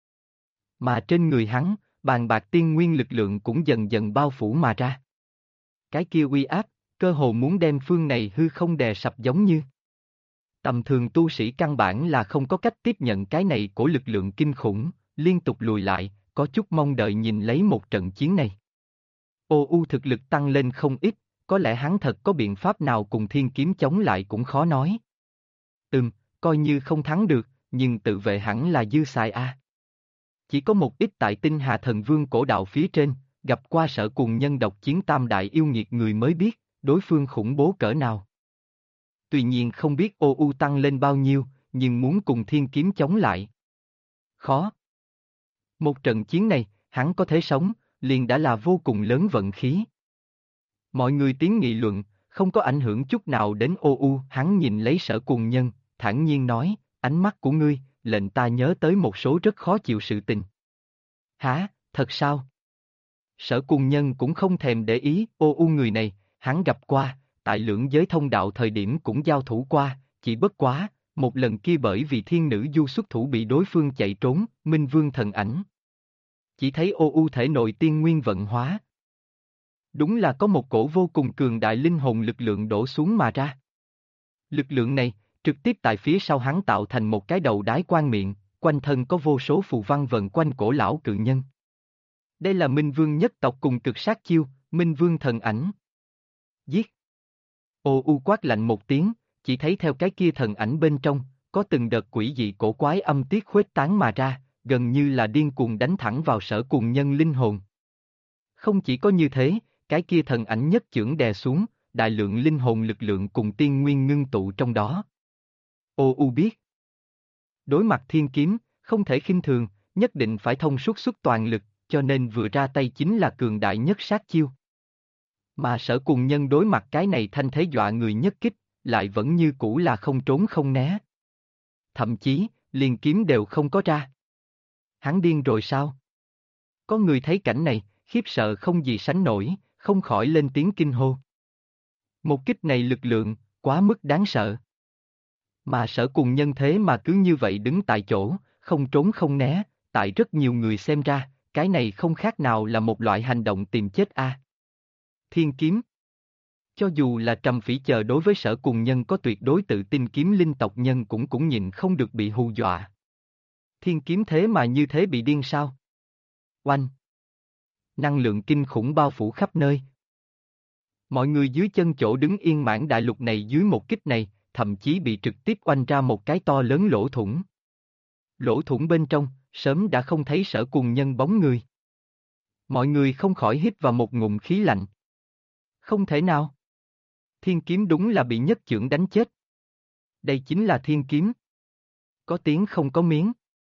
Mà trên người hắn, bàn bạc tiên nguyên lực lượng cũng dần dần bao phủ mà ra. Cái kia uy áp, cơ hồ muốn đem phương này hư không đè sập giống như. Tầm thường tu sĩ căn bản là không có cách tiếp nhận cái này của lực lượng kinh khủng, liên tục lùi lại, có chút mong đợi nhìn lấy một trận chiến này. Ô U thực lực tăng lên không ít, có lẽ hắn thật có biện pháp nào cùng thiên kiếm chống lại cũng khó nói. Coi như không thắng được, nhưng tự vệ hẳn là dư xài a. Chỉ có một ít tại Tinh Hà Thần Vương cổ đạo phía trên, gặp qua Sở Cùng Nhân độc chiến tam đại yêu nghiệt người mới biết, đối phương khủng bố cỡ nào. Tuy nhiên không biết Ô U tăng lên bao nhiêu, nhưng muốn cùng thiên kiếm chống lại. Khó. Một trận chiến này, hắn có thể sống, liền đã là vô cùng lớn vận khí. Mọi người tiếng nghị luận, không có ảnh hưởng chút nào đến Ô U, hắn nhìn lấy Sở Cùng Nhân, thản nhiên nói, ánh mắt của ngươi, lệnh ta nhớ tới một số rất khó chịu sự tình. Hả, thật sao? Sở Cùng Nhân cũng không thèm để ý, Ô U người này, hắn gặp qua, tại lưỡng giới thông đạo thời điểm cũng giao thủ qua, chỉ bất quá, một lần kia bởi vì thiên nữ du xuất thủ bị đối phương chạy trốn, Minh Vương thần ảnh. Chỉ thấy Ô U thể nội tiên nguyên vận hóa. Đúng là có một cổ vô cùng cường đại linh hồn lực lượng đổ xuống mà ra. Lực lượng này, trực tiếp tại phía sau hắn tạo thành một cái đầu đái quan miệng, quanh thân có vô số phù văn vần quanh cổ lão cự nhân. Đây là Minh Vương nhất tộc cùng cực sát chiêu, Minh Vương thần ảnh. Giết! Ô U quát lạnh một tiếng, chỉ thấy theo cái kia thần ảnh bên trong, có từng đợt quỷ dị cổ quái âm tiết khuếch tán mà ra, gần như là điên cuồng đánh thẳng vào Sở Cùng Nhân linh hồn. Không chỉ có như thế, cái kia thần ảnh nhất chưởng đè xuống, đại lượng linh hồn lực lượng cùng tiên nguyên ngưng tụ trong đó. Ô U biết. Đối mặt thiên kiếm, không thể khinh thường, nhất định phải thông suốt xuất toàn lực, cho nên vừa ra tay chính là cường đại nhất sát chiêu. Mà Sở Cùng Nhân đối mặt cái này thanh thế dọa người nhất kích, lại vẫn như cũ là không trốn không né. Thậm chí, liền kiếm đều không có ra. Hắn điên rồi sao? Có người thấy cảnh này, khiếp sợ không gì sánh nổi, không khỏi lên tiếng kinh hô. Một kích này lực lượng, quá mức đáng sợ. Mà Sở Cùng Nhân thế mà cứ như vậy đứng tại chỗ, không trốn không né, tại rất nhiều người xem ra, cái này không khác nào là một loại hành động tìm chết a. Thiên kiếm. Cho dù là Trầm Phỉ chờ đối với Sở Cùng Nhân có tuyệt đối tự tin kiếm linh tộc nhân cũng nhìn không được bị hù dọa. Thiên kiếm thế mà như thế bị điên sao? Oanh! Năng lượng kinh khủng bao phủ khắp nơi. Mọi người dưới chân chỗ đứng yên mãn đại lục này dưới một kích này, thậm chí bị trực tiếp oanh ra một cái to lớn lỗ thủng. Lỗ thủng bên trong, sớm đã không thấy Sở Cùng Nhân bóng người. Mọi người không khỏi hít vào một ngụm khí lạnh. Không thể nào. Thiên kiếm đúng là bị nhất chưởng đánh chết. Đây chính là thiên kiếm. Có tiếng không có miếng.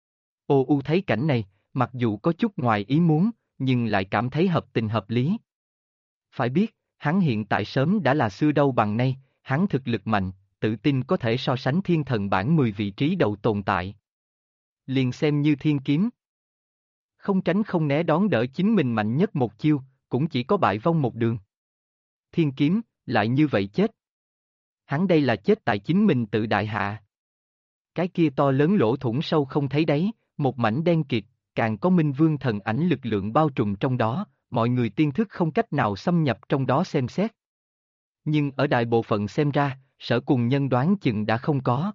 Ô U thấy cảnh này, mặc dù có chút ngoài ý muốn, nhưng lại cảm thấy hợp tình hợp lý. Phải biết, hắn hiện tại sớm đã là xưa đâu bằng nay, hắn thực lực mạnh, tự tin có thể so sánh thiên thần bảng 10 vị trí đầu tồn tại. Liền xem như thiên kiếm. Không tránh không né đón đỡ chính mình mạnh nhất một chiêu, cũng chỉ có bại vong một đường. Thiên kiếm, lại như vậy chết. Hắn đây là chết tại chính mình tự đại hạ. Cái kia to lớn lỗ thủng sâu không thấy đáy, một mảnh đen kịt, càng có Minh Vương thần ảnh lực lượng bao trùm trong đó, mọi người tiên thức không cách nào xâm nhập trong đó xem xét. Nhưng ở đại bộ phận xem ra, Sở Cùng Nhân đoán chừng đã không có.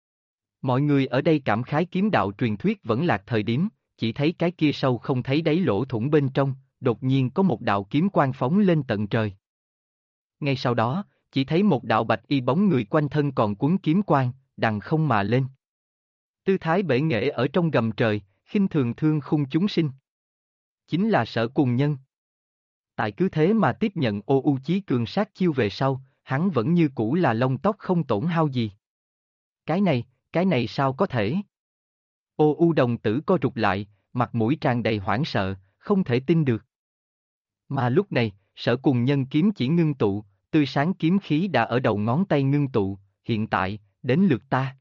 Mọi người ở đây cảm khái kiếm đạo truyền thuyết vẫn lạc thời điểm, chỉ thấy cái kia sâu không thấy đáy lỗ thủng bên trong, đột nhiên có một đạo kiếm quang phóng lên tận trời. Ngay sau đó, chỉ thấy một đạo bạch y bóng người quanh thân còn cuốn kiếm quang, đằng không mà lên. Tư thái bể nghệ ở trong gầm trời, khinh thường thương khung chúng sinh. Chính là Sở Cùng Nhân. Tại cứ thế mà tiếp nhận Ô U chí cường sát chiêu về sau, hắn vẫn như cũ là lông tóc không tổn hao gì. Cái này sao có thể? Ô U đồng tử co rụt lại, mặt mũi tràn đầy hoảng sợ, không thể tin được. Mà lúc này, Sở Cùng Nhân kiếm chỉ ngưng tụ, tươi sáng kiếm khí đã ở đầu ngón tay ngưng tụ, hiện tại, đến lượt ta.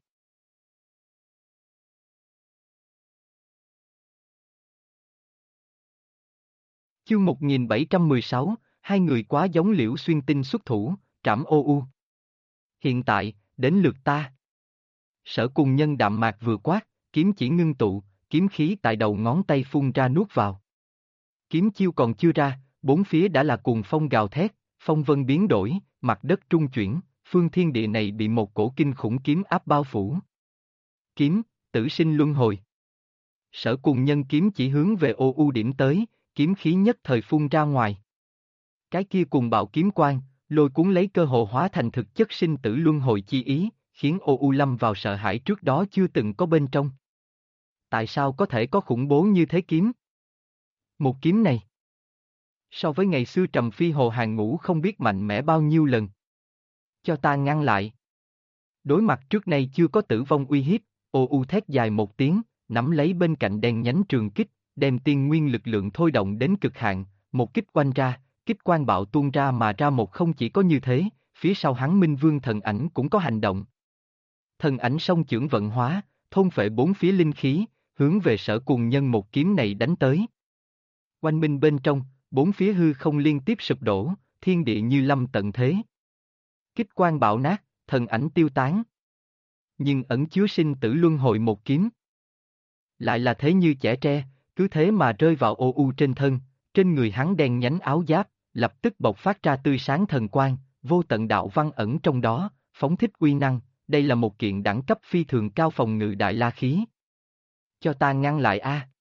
Chương 1716, hai người quá giống Liễu Xuyên Tinh xuất thủ, trảm Ô U. Hiện tại, đến lượt ta. Sở Cùng Nhân đạm mạc vừa quát, kiếm chỉ ngưng tụ, kiếm khí tại đầu ngón tay phun ra nuốt vào. Kiếm chiêu còn chưa ra, bốn phía đã là cuồng phong gào thét, Phong vân biến đổi, mặt đất trung chuyển, phương thiên địa này bị một cổ kinh khủng kiếm áp bao phủ. Kiếm, tử sinh luân hồi. Sở Cùng Nhân kiếm chỉ hướng về ô u điểm tới, kiếm khí nhất thời phun ra ngoài. Cái kia cùng bạo kiếm quang, lôi cuốn lấy cơ hồ hóa thành thực chất sinh tử luân hồi chi ý, khiến ô u lâm vào sợ hãi trước đó chưa từng có bên trong. Tại sao có thể có khủng bố như thế kiếm? Một kiếm này, so với ngày xưa Trầm Phi Hồ Hàng Ngũ không biết mạnh mẽ bao nhiêu lần. Cho ta ngăn lại. Đối mặt trước nay chưa có tử vong uy hiếp, ô u thét dài một tiếng, nắm lấy bên cạnh đen nhánh trường kích, đem tiên nguyên lực lượng thôi động đến cực hạn, một kích oanh ra, kích quang bạo tuôn ra mà ra một không chỉ có như thế, phía sau hắn Minh Vương thần ảnh cũng có hành động. Thần ảnh song chưởng vận hóa, thôn phệ bốn phía linh khí, hướng về Sở Cùng Nhân một kiếm này đánh tới. Oanh minh bên trong, bốn phía hư không liên tiếp sụp đổ, thiên địa như lâm tận thế. Kích quang bạo nát, thần ảnh tiêu tán. Nhưng ẩn chứa sinh tử luân hồi một kiếm. Lại là thế như chẻ tre, cứ thế mà rơi vào ô u trên thân, trên người hắn đen nhánh áo giáp, lập tức bộc phát ra tươi sáng thần quang, vô tận đạo văn ẩn trong đó, phóng thích uy năng, đây là một kiện đẳng cấp phi thường cao phòng ngự đại la khí. Cho ta ngăn lại a!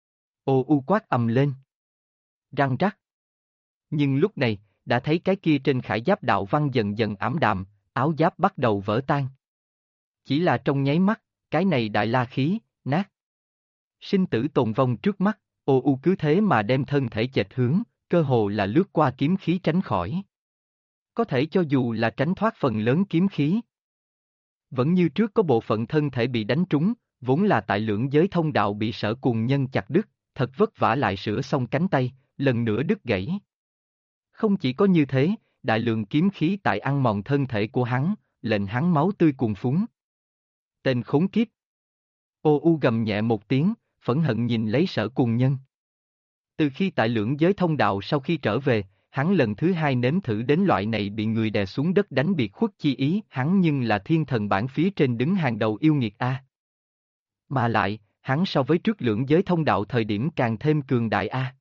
Ô u quát ầm lên. Răng rắc. Nhưng lúc này, đã thấy cái kia trên khải giáp đạo văn dần dần ảm đạm, áo giáp bắt đầu vỡ tan. Chỉ là trong nháy mắt, cái này đại la khí, nát. Sinh tử tồn vong trước mắt, ô u cứ thế mà đem thân thể chệch hướng, cơ hồ là lướt qua kiếm khí tránh khỏi. Có thể cho dù là tránh thoát phần lớn kiếm khí. Vẫn như trước có bộ phận thân thể bị đánh trúng, vốn là tại lưỡng giới thông đạo bị Sở Cùng Nhân chặt đứt, thật vất vả lại sửa xong cánh tay, lần nữa đứt gãy. Không chỉ có như thế, đại lượng kiếm khí tại ăn mòn thân thể của hắn, lệnh hắn máu tươi cuồn phúng. Tên khốn kiếp. Ô u gầm nhẹ một tiếng, phẫn hận nhìn lấy Sở Cùng Nhân. Từ khi tại lưỡng giới thông đạo sau khi trở về, hắn lần thứ hai nếm thử đến loại này bị người đè xuống đất đánh biệt khuất chi ý, hắn nhưng là thiên thần bảng phía trên đứng hàng đầu yêu nghiệt a. Mà lại, hắn so với trước lưỡng giới thông đạo thời điểm càng thêm cường đại a.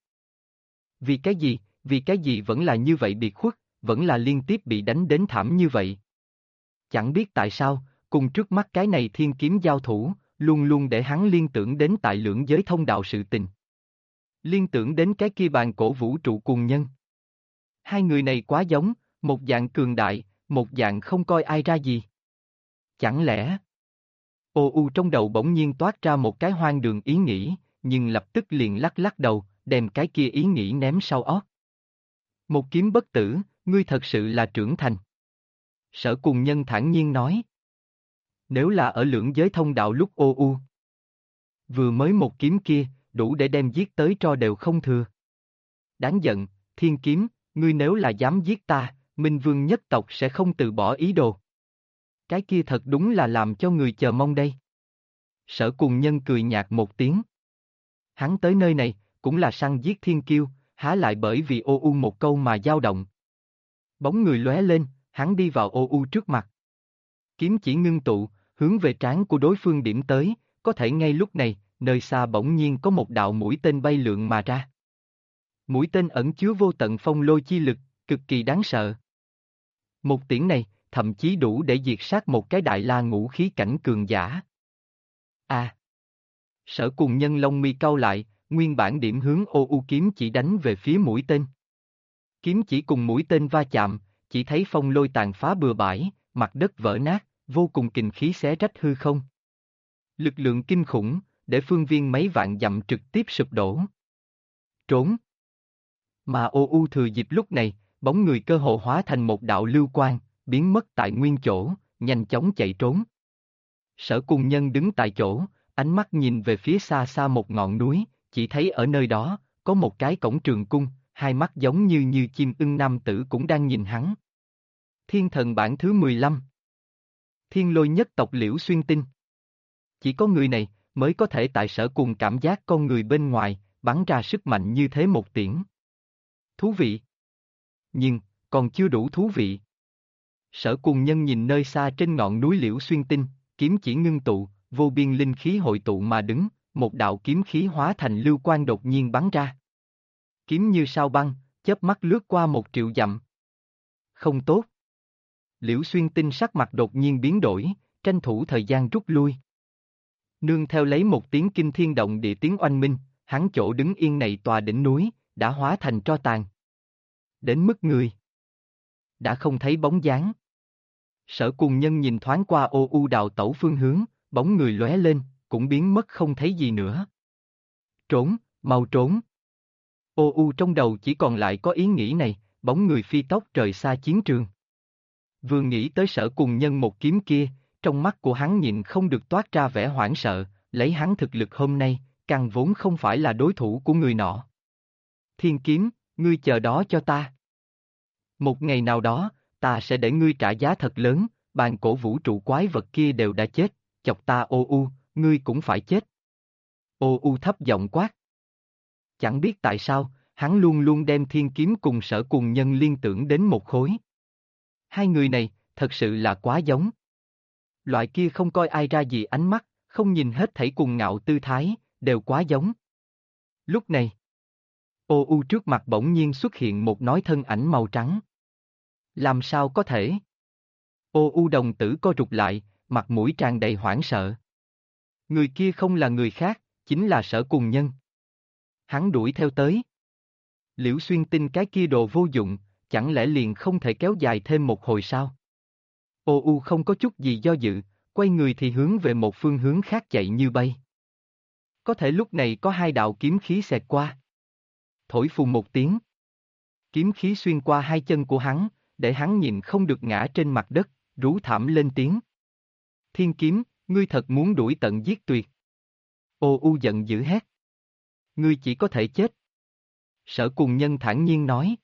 Vì cái gì vẫn là như vậy biệt khuất, vẫn là liên tiếp bị đánh đến thảm như vậy. Chẳng biết tại sao, cùng trước mắt cái này thiên kiếm giao thủ, luôn luôn để hắn liên tưởng đến tại lưỡng giới thông đạo sự tình. Liên tưởng đến cái kia bàn cổ vũ trụ cùng nhân. Hai người này quá giống, một dạng cường đại, một dạng không coi ai ra gì. Chẳng lẽ... Ô u trong đầu bỗng nhiên toát ra một cái hoang đường ý nghĩ, nhưng lập tức liền lắc lắc đầu, đem cái kia ý nghĩ ném sau ót. Một kiếm bất tử, ngươi thật sự là trưởng thành. Sở Cùng Nhân thản nhiên nói. Nếu là ở lưỡng giới thông đạo lúc ô u. Vừa mới một kiếm kia, đủ để đem giết tới tro đều không thừa. Đáng giận, thiên kiếm, ngươi nếu là dám giết ta, Minh Vương nhất tộc sẽ không từ bỏ ý đồ. Cái kia thật đúng là làm cho người chờ mong đây. Sở Cùng Nhân cười nhạt một tiếng. Hắn tới nơi này, cũng là săn giết thiên kiêu, há lại bởi vì ô u một câu mà dao động. Bóng người lóe lên, hắn đi vào ô u trước mặt. Kiếm chỉ ngưng tụ, hướng về trán của đối phương điểm tới, có thể ngay lúc này, nơi xa bỗng nhiên có một đạo mũi tên bay lượn mà ra. Mũi tên ẩn chứa vô tận phong lôi chi lực, cực kỳ đáng sợ. Một tiễn này, thậm chí đủ để diệt sát một cái đại la ngũ khí cảnh cường giả. À! Sở Cùng Nhân lông mi cau lại, nguyên bản điểm hướng ô u kiếm chỉ đánh về phía mũi tên. Kiếm chỉ cùng mũi tên va chạm, chỉ thấy phong lôi tàn phá bừa bãi, mặt đất vỡ nát, vô cùng kình khí xé rách hư không. Lực lượng kinh khủng, để phương viên mấy vạn dặm trực tiếp sụp đổ. Trốn! Mà ô u thừa dịp lúc này, bóng người cơ hồ hóa thành một đạo lưu quang, biến mất tại nguyên chỗ, nhanh chóng chạy trốn. Sở Cùng Nhân đứng tại chỗ, ánh mắt nhìn về phía xa xa một ngọn núi, chỉ thấy ở nơi đó, có một cái cổng trường cung, hai mắt giống như chim ưng nam tử cũng đang nhìn hắn. Thiên thần bảng thứ 15. Thiên Lôi nhất tộc Liễu Xuyên Tinh. Chỉ có người này, mới có thể tại Sở Cùng cảm giác con người bên ngoài, bắn ra sức mạnh như thế một tiễn. Thú vị. Nhưng, còn chưa đủ thú vị. Sở Cùng Nhân nhìn nơi xa trên ngọn núi Liễu Xuyên Tinh, kiếm chỉ ngưng tụ, vô biên linh khí hội tụ mà đứng, một đạo kiếm khí hóa thành lưu quang đột nhiên bắn ra. Kiếm như sao băng, chớp mắt lướt qua 1 triệu dặm. Không tốt. Liễu Xuyên Tinh sắc mặt đột nhiên biến đổi, tranh thủ thời gian rút lui. Nương theo lấy một tiếng kinh thiên động địa tiếng oanh minh, hắn chỗ đứng yên này tòa đỉnh núi, đã hóa thành tro tàn. Đến mức người đã không thấy bóng dáng. Sở Cùng Nhân nhìn thoáng qua ô u đào tẩu phương hướng, bóng người lóe lên, cũng biến mất không thấy gì nữa. Trốn, mau trốn. Ô u trong đầu chỉ còn lại có ý nghĩ này, bóng người phi tốc rời xa chiến trường. Vừa nghĩ tới Sở Cùng Nhân một kiếm kia, trong mắt của hắn nhịn không được toát ra vẻ hoảng sợ, lấy hắn thực lực hôm nay, căn vốn không phải là đối thủ của người nọ. Thiên kiếm, ngươi chờ đó cho ta. Một ngày nào đó, ta sẽ để ngươi trả giá thật lớn, bàn cổ vũ trụ quái vật kia đều đã chết, chọc ta ô u, ngươi cũng phải chết. Ô u thấp giọng quát. Chẳng biết tại sao, hắn luôn luôn đem thiên kiếm cùng Sở Cùng Nhân liên tưởng đến một khối. Hai người này, thật sự là quá giống. Loại kia không coi ai ra gì ánh mắt, không nhìn hết thảy cuồng ngạo tư thái, đều quá giống. Lúc này, ô u trước mặt bỗng nhiên xuất hiện một nói thân ảnh màu trắng. Làm sao có thể? Ô u đồng tử co rụt lại, mặt mũi tràn đầy hoảng sợ. Người kia không là người khác, chính là Sở Cùng Nhân. Hắn đuổi theo tới. Liễu Xuyên Tinh cái kia đồ vô dụng, chẳng lẽ liền không thể kéo dài thêm một hồi sao? Ô u không có chút gì do dự, quay người thì hướng về một phương hướng khác chạy như bay. Có thể lúc này có hai đạo kiếm khí xẹt qua. Thổi phù một tiếng. Kiếm khí xuyên qua hai chân của hắn, để hắn nhìn không được ngã trên mặt đất, rú thảm lên tiếng. Thiên kiếm, ngươi thật muốn đuổi tận giết tuyệt. Ô u giận dữ hét. Ngươi chỉ có thể chết. Sở Cùng Nhân thản nhiên nói.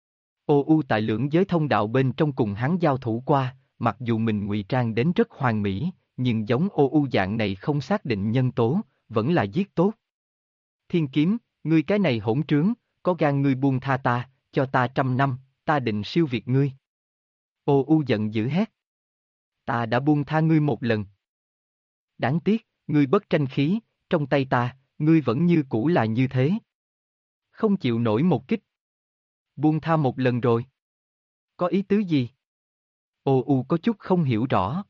Ô u tại lưỡng giới thông đạo bên trong cùng hắn giao thủ qua, mặc dù mình ngụy trang đến rất hoàn mỹ, nhưng giống ô u dạng này không xác định nhân tố, vẫn là giết tốt. Thiên kiếm, ngươi cái này hỗn trướng, có gan ngươi buông tha ta, cho ta 100 năm, ta định siêu việt ngươi. Ô u giận dữ hét. Ta đã buông tha ngươi một lần. Đáng tiếc, ngươi bất tranh khí, trong tay ta, ngươi vẫn như cũ là như thế. Không chịu nổi một kích. Buông tha một lần rồi. Có ý tứ gì? Ô u có chút không hiểu rõ.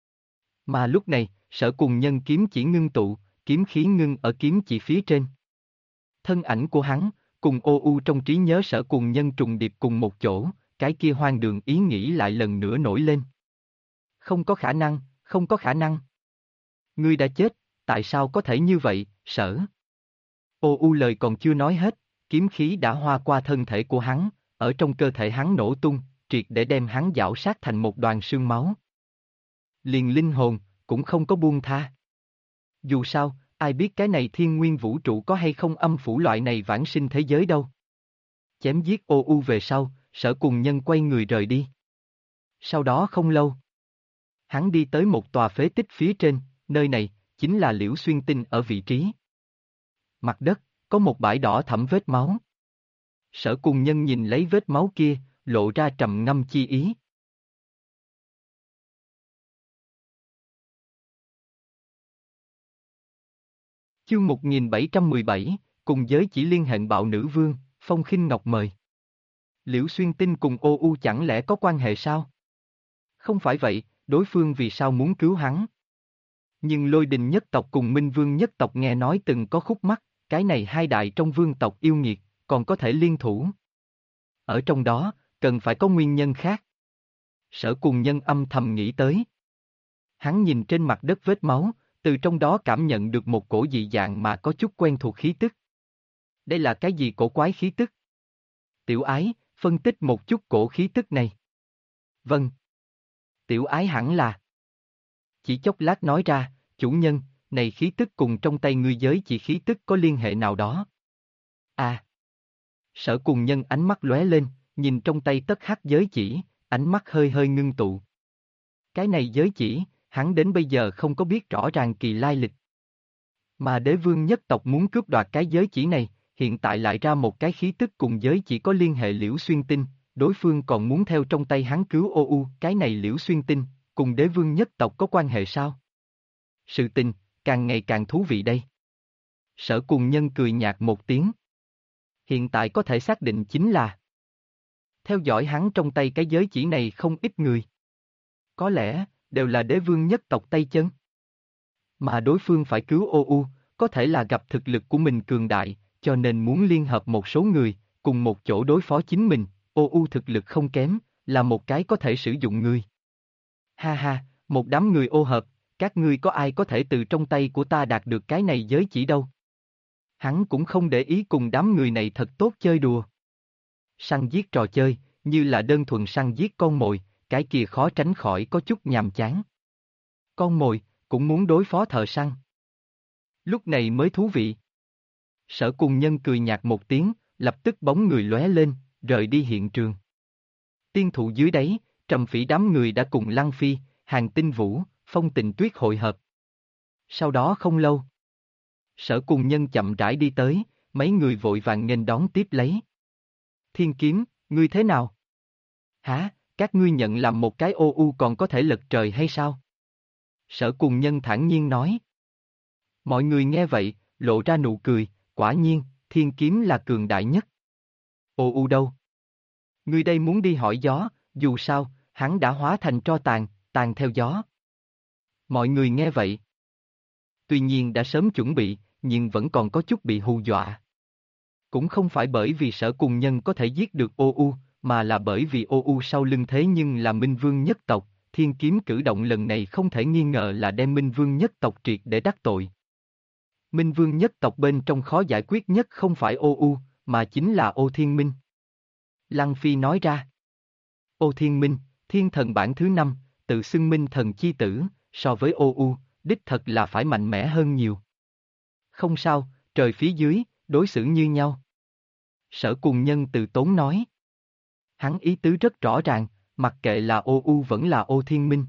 Mà lúc này, Sở Cùng Nhân kiếm chỉ ngưng tụ, kiếm khí ngưng ở kiếm chỉ phía trên. Thân ảnh của hắn, cùng ô u trong trí nhớ Sở Cùng Nhân trùng điệp cùng một chỗ, cái kia hoang đường ý nghĩ lại lần nữa nổi lên. Không có khả năng, không có khả năng. Ngươi đã chết, tại sao có thể như vậy, Sở? Ô u lời còn chưa nói hết, kiếm khí đã hoa qua thân thể của hắn, ở trong cơ thể hắn nổ tung, triệt để đem hắn giảo sát thành một đoàn xương máu. Liền linh hồn, cũng không có buông tha. Dù sao, ai biết cái này thiên nguyên vũ trụ có hay không âm phủ loại này vãng sinh thế giới đâu. Chém giết ô u về sau, Sở Cùng Nhân quay người rời đi. Sau đó không lâu, hắn đi tới một tòa phế tích phía trên, nơi này, chính là Liễu Xuyên Tinh ở vị trí. Mặt đất, có một bãi đỏ thẫm vết máu. Sở Cùng Nhân nhìn lấy vết máu kia, lộ ra trầm ngâm chi ý. Chương 1717, cùng giới chỉ liên hệ bạo nữ vương, Phong Khinh Ngọc mời. Liễu Xuyên Tinh cùng ô u chẳng lẽ có quan hệ sao? Không phải vậy, đối phương vì sao muốn cứu hắn? Nhưng Lôi Đình nhất tộc cùng Minh Vương nhất tộc nghe nói từng có khúc mắc, cái này hai đại trong vương tộc yêu nghiệt, còn có thể liên thủ. Ở trong đó, cần phải có nguyên nhân khác. Sở Cùng Nhân âm thầm nghĩ tới. Hắn nhìn trên mặt đất vết máu, từ trong đó cảm nhận được một cổ dị dạng mà có chút quen thuộc khí tức. Đây là cái gì cổ quái khí tức? Tiểu Ái, phân tích một chút cổ khí tức này. Vâng. Tiểu Ái hẳn là. Chỉ chốc lát nói ra, chủ nhân, này khí tức cùng trong tay ngươi giới chỉ khí tức có liên hệ nào đó. À. Sở Cùng Nhân ánh mắt lóe lên, nhìn trong tay tất hắc giới chỉ, ánh mắt hơi hơi ngưng tụ. Cái này giới chỉ, hắn đến bây giờ không có biết rõ ràng kỳ lai lịch. Mà đế vương nhất tộc muốn cướp đoạt cái giới chỉ này, hiện tại lại ra một cái khí tức cùng giới chỉ có liên hệ Liễu Xuyên Tinh, đối phương còn muốn theo trong tay hắn cứu ô u, cái này Liễu Xuyên Tinh, cùng đế vương nhất tộc có quan hệ sao? Sự tình, càng ngày càng thú vị đây. Sở Cùng Nhân cười nhạt một tiếng. Hiện tại có thể xác định chính là Theo dõi hắn trong tay cái giới chỉ này không ít người. Có lẽ, đều là đế vương nhất tộc Tây Chân. Mà đối phương phải cứu ô u, có thể là gặp thực lực của mình cường đại, cho nên muốn liên hợp một số người, cùng một chỗ đối phó chính mình, ô u thực lực không kém, là một cái có thể sử dụng người. Ha ha, một đám người ô hợp, các ngươi có ai có thể từ trong tay của ta đạt được cái này giới chỉ đâu. Hắn cũng không để ý cùng đám người này thật tốt chơi đùa. Săn giết trò chơi, như là đơn thuần săn giết con mồi, cái kia khó tránh khỏi có chút nhàm chán. Con mồi, cũng muốn đối phó thợ săn. Lúc này mới thú vị. Sở Cùng Nhân cười nhạt một tiếng, lập tức bóng người lóe lên, rời đi hiện trường. Tiên thụ dưới đáy, Trầm Phỉ đám người đã cùng Lăng Phi, Hàng Tinh Vũ, Phong Tình Tuyết hội hợp. Sau đó không lâu, Sở Cùng Nhân chậm rãi đi tới, mấy người vội vàng nghênh đón tiếp lấy. Thiên Kiếm, ngươi thế nào? Hả, các ngươi nhận làm một cái ô u còn có thể lật trời hay sao? Sở Cùng Nhân thản nhiên nói. Mọi người nghe vậy, lộ ra nụ cười, quả nhiên, Thiên Kiếm là cường đại nhất. Ô u đâu? Ngươi đây muốn đi hỏi gió, dù sao, hắn đã hóa thành tro tàn, tàn theo gió. Mọi người nghe vậy. Tuy nhiên đã sớm chuẩn bị, nhưng vẫn còn có chút bị hù dọa. Cũng không phải bởi vì Sở Cùng Nhân có thể giết được ô u, mà là bởi vì ô u sau lưng thế nhưng là Minh Vương nhất tộc, Thiên Kiếm cử động lần này không thể nghi ngờ là đem Minh Vương nhất tộc triệt để đắc tội. Minh Vương nhất tộc bên trong khó giải quyết nhất không phải ô u, mà chính là Ô Thiên Minh. Lăng Phi nói ra. Ô Thiên Minh, thiên thần bản thứ 5, tự xưng Minh thần chi tử, so với ô u, đích thật là phải mạnh mẽ hơn nhiều. Không sao, trời phía dưới, đối xử như nhau. Sở Cùng Nhân từ tốn nói. Hắn ý tứ rất rõ ràng, mặc kệ là ô u vẫn là Ô Thiên Minh.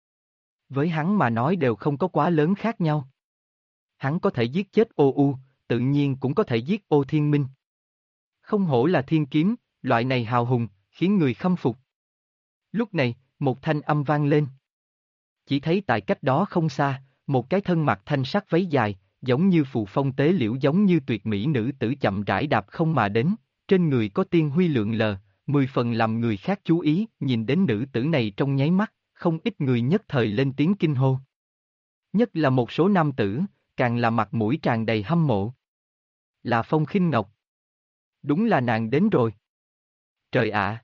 Với hắn mà nói đều không có quá lớn khác nhau. Hắn có thể giết chết ô u, tự nhiên cũng có thể giết Ô Thiên Minh. Không hổ là thiên kiếm, loại này hào hùng, khiến người khâm phục. Lúc này, một thanh âm vang lên. Chỉ thấy tại cách đó không xa, một cái thân mặc thanh sắc váy dài, giống như phù phong tế liễu giống như tuyệt mỹ nữ tử chậm rãi đạp không mà đến, trên người có tiên huy lượn lờ, 10 phần làm người khác chú ý, nhìn đến nữ tử này trong nháy mắt, không ít người nhất thời lên tiếng kinh hô. Nhất là một số nam tử, càng là mặt mũi tràn đầy hâm mộ. Là Phong Khinh Ngọc. Đúng là nàng đến rồi. Trời ạ!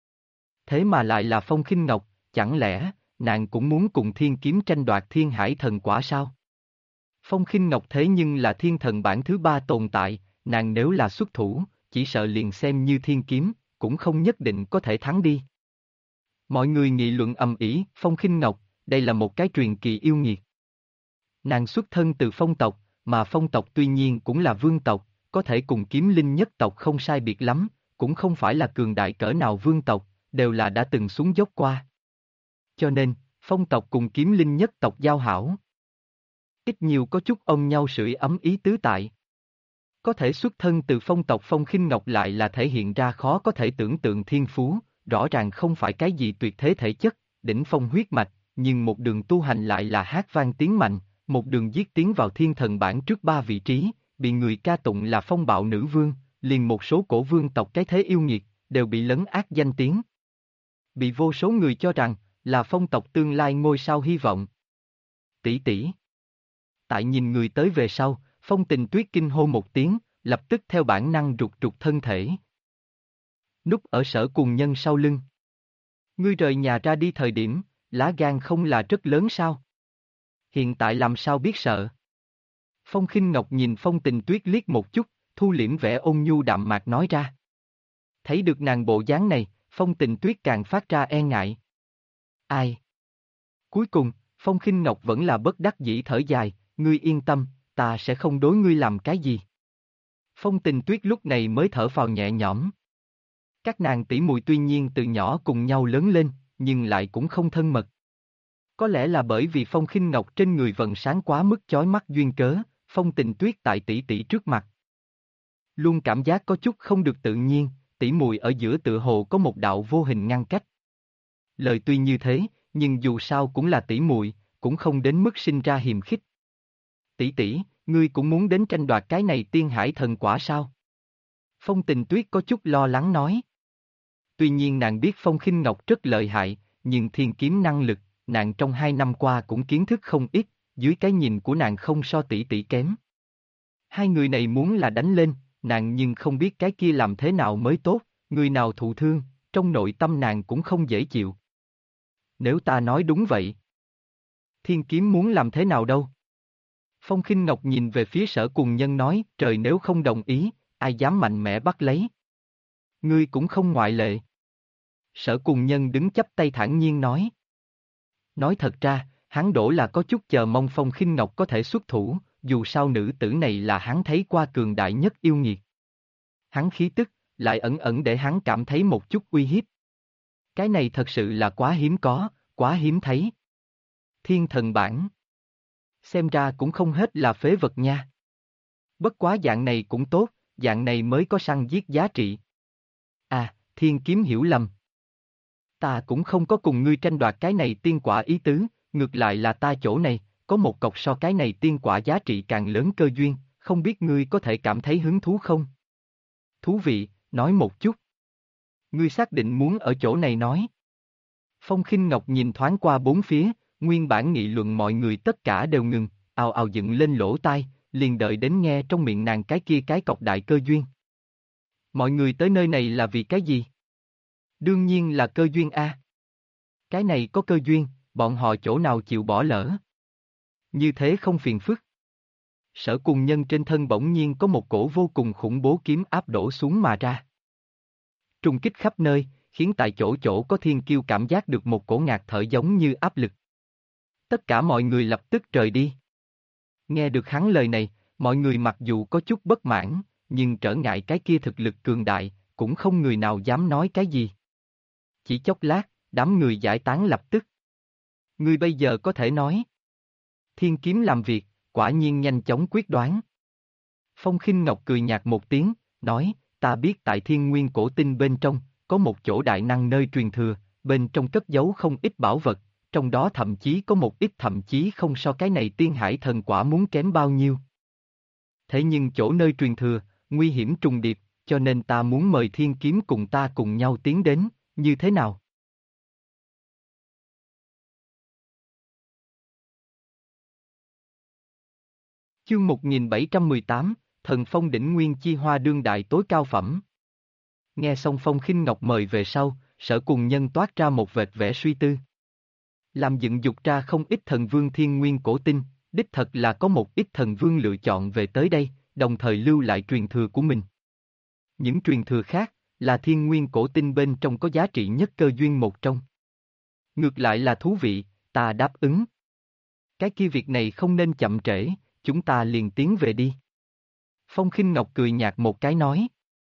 Thế mà lại là Phong Khinh Ngọc, chẳng lẽ, nàng cũng muốn cùng Thiên Kiếm tranh đoạt Thiên Hải Thần Quả sao? Phong Khinh Ngọc thế nhưng là thiên thần bản thứ 3 tồn tại, nàng nếu là xuất thủ, chỉ sợ liền xem như Thiên Kiếm, cũng không nhất định có thể thắng đi. Mọi người nghị luận ầm ĩ, Phong Khinh Ngọc, đây là một cái truyền kỳ yêu nghiệt. Nàng xuất thân từ Phong tộc, mà Phong tộc tuy nhiên cũng là vương tộc, có thể cùng Kiếm Linh nhất tộc không sai biệt lắm, cũng không phải là cường đại cỡ nào vương tộc, đều là đã từng xuống dốc qua. Cho nên, Phong tộc cùng Kiếm Linh nhất tộc giao hảo. Ít nhiều có chút ông nhau sưởi ấm ý tứ tại. Có thể xuất thân từ Phong tộc Phong Khinh Ngọc lại là thể hiện ra khó có thể tưởng tượng thiên phú, rõ ràng không phải cái gì tuyệt thế thể chất, đỉnh phong huyết mạch, nhưng một đường tu hành lại là hát vang tiếng mạnh, một đường giết tiến vào thiên thần bảng trước 3 vị trí, bị người ca tụng là phong bạo nữ vương, liền một số cổ vương tộc cái thế yêu nghiệt, đều bị lấn át danh tiếng. Bị vô số người cho rằng, là phong tộc tương lai ngôi sao hy vọng. Tỷ tỷ. Tại nhìn người tới về sau, Phong Tình Tuyết kinh hô một tiếng, lập tức theo bản năng rụt rụt thân thể. Núp ở Sở Cùng Nhân sau lưng. Ngươi rời nhà ra đi thời điểm, lá gan không là rất lớn sao? Hiện tại làm sao biết sợ? Phong Khinh Ngọc nhìn Phong Tình Tuyết liếc một chút, thu liễm vẻ ôn nhu đạm mạc nói ra. Thấy được nàng bộ dáng này, Phong Tình Tuyết càng phát ra e ngại. Ai? Cuối cùng, Phong Khinh Ngọc vẫn là bất đắc dĩ thở dài, ngươi yên tâm, ta sẽ không đối ngươi làm cái gì. Phong Tình Tuyết lúc này mới thở phào nhẹ nhõm. Các nàng tỷ muội tuy nhiên từ nhỏ cùng nhau lớn lên, nhưng lại cũng không thân mật. Có lẽ là bởi vì Phong Khinh Ngọc trên người vầng sáng quá mức chói mắt duyên cớ, Phong Tình Tuyết tại tỷ tỷ trước mặt. Luôn cảm giác có chút không được tự nhiên, tỷ muội ở giữa tựa hồ có một đạo vô hình ngăn cách. Lời tuy như thế, nhưng dù sao cũng là tỷ muội, cũng không đến mức sinh ra hiềm khích. Tỷ tỷ, ngươi cũng muốn đến tranh đoạt cái này tiên hải thần quả sao? Phong Tình Tuyết có chút lo lắng nói. Tuy nhiên nàng biết Phong Khinh Ngọc rất lợi hại, nhưng thiên kiếm năng lực, nàng trong 2 năm qua cũng kiến thức không ít, dưới cái nhìn của nàng không so tỷ tỷ kém. Hai người này muốn là đánh lên, nàng nhưng không biết cái kia làm thế nào mới tốt, người nào thụ thương, trong nội tâm nàng cũng không dễ chịu. Nếu ta nói đúng vậy, thiên kiếm muốn làm thế nào đâu? Phong Khinh Ngọc nhìn về phía Sở Cùng Nhân nói, trời nếu không đồng ý, ai dám mạnh mẽ bắt lấy. Ngươi cũng không ngoại lệ. Sở Cùng Nhân đứng chắp tay thản nhiên nói. Nói thật ra, hắn đổ là có chút chờ mong Phong Khinh Ngọc có thể xuất thủ, dù sao nữ tử này là hắn thấy qua cường đại nhất yêu nghiệt. Hắn khí tức, lại ẩn ẩn để hắn cảm thấy một chút uy hiếp. Cái này thật sự là quá hiếm có, quá hiếm thấy. Thiên thần bản. Xem ra cũng không hết là phế vật nha. Bất quá dạng này cũng tốt, dạng này mới có săn giết giá trị. À, thiên kiếm hiểu lầm. Ta cũng không có cùng ngươi tranh đoạt cái này tiên quả ý tứ, ngược lại là ta chỗ này, có một cọc so cái này tiên quả giá trị càng lớn cơ duyên, không biết ngươi có thể cảm thấy hứng thú không? Thú vị, nói một chút. Ngươi xác định muốn ở chỗ này nói. Phong Khinh Ngọc nhìn thoáng qua bốn phía, nguyên bản nghị luận mọi người tất cả đều ngừng, ào ào dựng lên lỗ tai, liền đợi đến nghe trong miệng nàng cái kia cái cọc đại cơ duyên. Mọi người tới nơi này là vì cái gì? Đương nhiên là cơ duyên a. Cái này có cơ duyên, bọn họ chỗ nào chịu bỏ lỡ. Như thế không phiền phức. Sở Cùng Nhân trên thân bỗng nhiên có một cổ vô cùng khủng bố kiếm áp đổ xuống mà ra. Trùng kích khắp nơi, khiến tại chỗ chỗ có thiên kiêu cảm giác được một cổ ngạt thở giống như áp lực. Tất cả mọi người lập tức rời đi. Nghe được hắn lời này, mọi người mặc dù có chút bất mãn, nhưng trở ngại cái kia thực lực cường đại, cũng không người nào dám nói cái gì. Chỉ chốc lát, đám người giải tán lập tức. Ngươi bây giờ có thể nói. Thiên kiếm làm việc, quả nhiên nhanh chóng quyết đoán. Phong Khinh Ngọc cười nhạt một tiếng, nói, ta biết tại Thiên Nguyên cổ tinh bên trong, có một chỗ đại năng nơi truyền thừa, bên trong cất giấu không ít bảo vật, trong đó thậm chí có một ít thậm chí không so cái này tiên hải thần quả muốn kém bao nhiêu. Thế nhưng chỗ nơi truyền thừa, nguy hiểm trùng điệp, cho nên ta muốn mời thiên kiếm cùng ta cùng nhau tiến đến, như thế nào? Chương 1718, Thần Phong Đỉnh Nguyên Chi Hoa đương đại tối cao phẩm. Nghe xong Phong Khinh Ngọc mời về sau, Sở Cùng Nhân toát ra một vệt vẻ suy tư. Làm dựng dục ra không ít thần vương thiên nguyên cổ tinh, đích thật là có một ít thần vương lựa chọn về tới đây, đồng thời lưu lại truyền thừa của mình. Những truyền thừa khác, là thiên nguyên cổ tinh bên trong có giá trị nhất cơ duyên một trong. Ngược lại là thú vị, ta đáp ứng. Cái kia việc này không nên chậm trễ, chúng ta liền tiến về đi. Phong Khinh Ngọc cười nhạt một cái nói.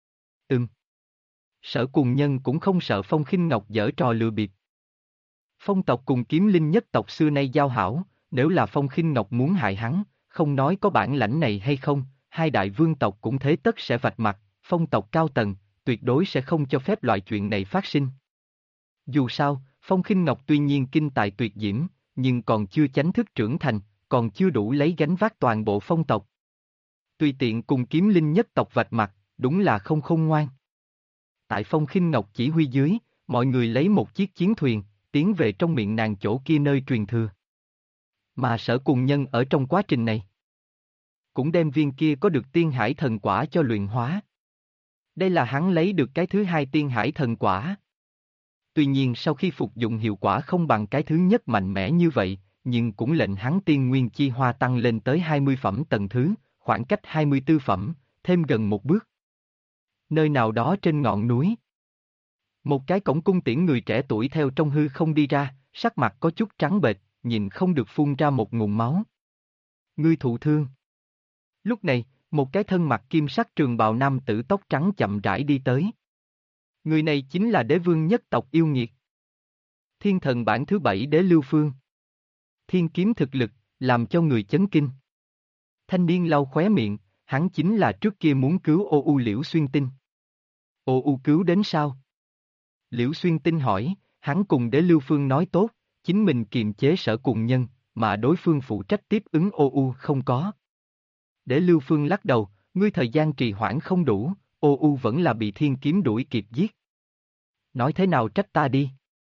Sở Cùng Nhân cũng không sợ Phong Khinh Ngọc giở trò lừa bịp. Phong tộc cùng Kiếm Linh nhất tộc xưa nay giao hảo, nếu là Phong Khinh Ngọc muốn hại hắn, không nói có bản lãnh này hay không, hai đại vương tộc cũng thế tất sẽ vạch mặt, Phong tộc cao tầng, tuyệt đối sẽ không cho phép loại chuyện này phát sinh. Dù sao, Phong Khinh Ngọc tuy nhiên kinh tài tuyệt diễm, nhưng còn chưa chánh thức trưởng thành, còn chưa đủ lấy gánh vác toàn bộ phong tộc. Tùy tiện cùng Kiếm Linh nhất tộc vạch mặt, đúng là không khôn ngoan. Tại Phong Khinh Ngọc chỉ huy dưới, mọi người lấy một chiếc chiến thuyền, tiến về trong miệng nàng chỗ kia nơi truyền thừa. Mà Sở Cùng Nhân ở trong quá trình này, cũng đem viên kia có được tiên hải thần quả cho luyện hóa. Đây là hắn lấy được cái thứ hai tiên hải thần quả. Tuy nhiên sau khi phục dụng hiệu quả không bằng cái thứ nhất mạnh mẽ như vậy, nhưng cũng lệnh hắn tiên nguyên chi hoa tăng lên tới 20 phẩm tầng thứ, khoảng cách 24 phẩm, thêm gần một bước. Nơi nào đó trên ngọn núi. Một cái cổng cung tiễn người trẻ tuổi theo trong hư không đi ra, sắc mặt có chút trắng bệch, nhìn không được phun ra một ngụm máu. Ngươi thụ thương. Lúc này, một cái thân mặc kim sắc trường bào nam tử tóc trắng chậm rãi đi tới. Người này chính là đế vương nhất tộc yêu nghiệt. Thiên thần bản thứ 7 đế Lưu Phương. Thiên kiếm thực lực, làm cho người chấn kinh. Thanh niên lau khóe miệng, hắn chính là trước kia muốn cứu ô u Liễu Xuyên Tinh. Ô u cứu đến sao? Liễu Xuyên Tinh hỏi, hắn cùng đế Lưu Phương nói tốt, chính mình kiềm chế Sở Cùng Nhân, mà đối phương phụ trách tiếp ứng ô u không có. Đế Lưu Phương lắc đầu, ngươi thời gian trì hoãn không đủ, ô u vẫn là bị thiên kiếm đuổi kịp giết. Nói thế nào trách ta đi.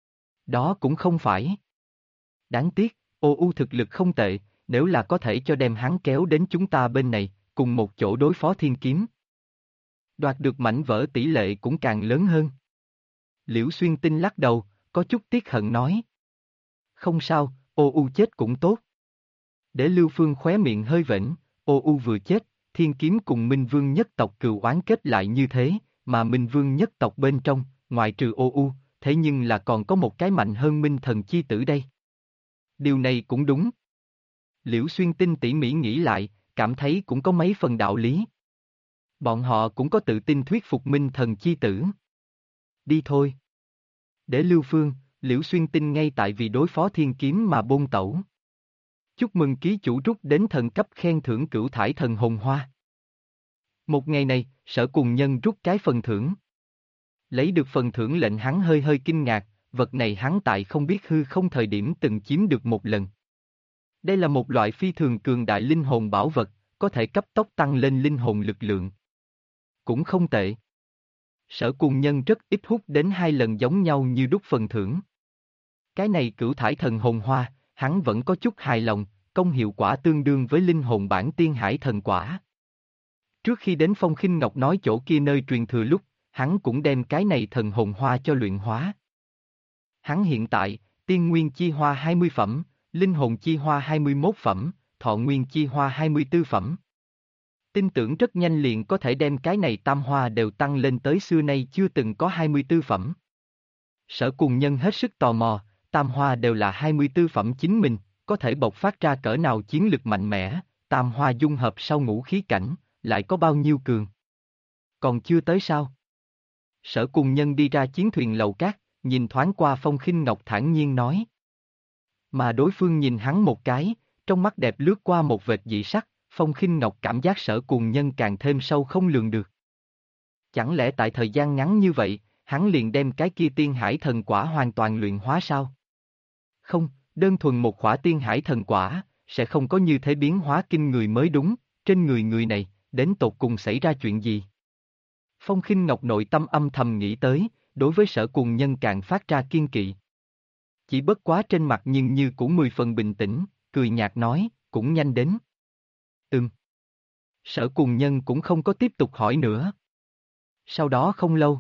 Đó cũng không phải. Đáng tiếc, ô u thực lực không tệ, nếu là có thể cho đem hắn kéo đến chúng ta bên này, cùng một chỗ đối phó thiên kiếm. Đoạt được mảnh vỡ tỷ lệ cũng càng lớn hơn. Liễu Xuyên Tinh lắc đầu, có chút tiếc hận nói. Không sao, ô u chết cũng tốt. Để Lưu Phương khóe miệng hơi vểnh, ô u vừa chết, thiên kiếm cùng Minh Vương nhất tộc cừu oán kết lại như thế, mà Minh Vương nhất tộc bên trong, ngoại trừ ô u, thế nhưng là còn có một cái mạnh hơn Minh Thần chi tử đây. Điều này cũng đúng. Liễu Xuyên Tinh tỉ mỉ nghĩ lại, cảm thấy cũng có mấy phần đạo lý. Bọn họ cũng có tự tin thuyết phục Minh Thần chi tử. Đi thôi. Để Lưu Phương, Liễu Xuyên Tinh ngay tại vì đối phó thiên kiếm mà bôn tẩu. Chúc mừng ký chủ rút đến thần cấp khen thưởng cửu thải thần hồn hoa. Một ngày này, Sở Cùng Nhân rút cái phần thưởng. Lấy được phần thưởng lệnh hắn hơi hơi kinh ngạc, vật này hắn tại không biết hư không thời điểm từng chiếm được một lần. Đây là một loại phi thường cường đại linh hồn bảo vật, có thể cấp tốc tăng lên linh hồn lực lượng. Cũng không tệ. Sở Cùng Nhân rất ít hút đến 2 lần giống nhau như đúc phần thưởng. Cái này cửu thải thần hồn hoa, hắn vẫn có chút hài lòng, công hiệu quả tương đương với linh hồn bản tiên hải thần quả. Trước khi đến Phong Khinh Ngọc nói chỗ kia nơi truyền thừa lúc, hắn cũng đem cái này thần hồn hoa cho luyện hóa. Hắn hiện tại, tiên nguyên chi hoa 20 phẩm, linh hồn chi hoa 21 phẩm, thọ nguyên chi hoa 24 phẩm. Tin tưởng rất nhanh liền có thể đem cái này tam hoa đều tăng lên tới xưa nay chưa từng có 24 phẩm. Sở Cùng Nhân hết sức tò mò, tam hoa đều là 24 phẩm chính mình, có thể bộc phát ra cỡ nào chiến lực mạnh mẽ, tam hoa dung hợp sau ngũ khí cảnh, lại có bao nhiêu cường. Còn chưa tới sao? Sở Cùng Nhân đi ra chiến thuyền lầu cát, nhìn thoáng qua Phong Khinh Ngọc thản nhiên nói. Mà đối phương nhìn hắn một cái, trong mắt đẹp lướt qua một vệt dị sắc, Phong Khinh Ngọc cảm giác Sở Cùng Nhân càng thêm sâu không lường được. Chẳng lẽ tại thời gian ngắn như vậy, hắn liền đem cái kia tiên hải thần quả hoàn toàn luyện hóa sao? Không, đơn thuần một khỏa tiên hải thần quả, sẽ không có như thế biến hóa kinh người mới đúng, trên người người này, đến tột cùng xảy ra chuyện gì? Phong Khinh Ngọc nội tâm âm thầm nghĩ tới, đối với Sở Cùng Nhân càng phát ra kiên kỵ. Chỉ bất quá trên mặt nhưng như cũng 10 phần bình tĩnh, cười nhạt nói, cũng nhanh đến. Sở Cùng Nhân cũng không có tiếp tục hỏi nữa. Sau đó không lâu,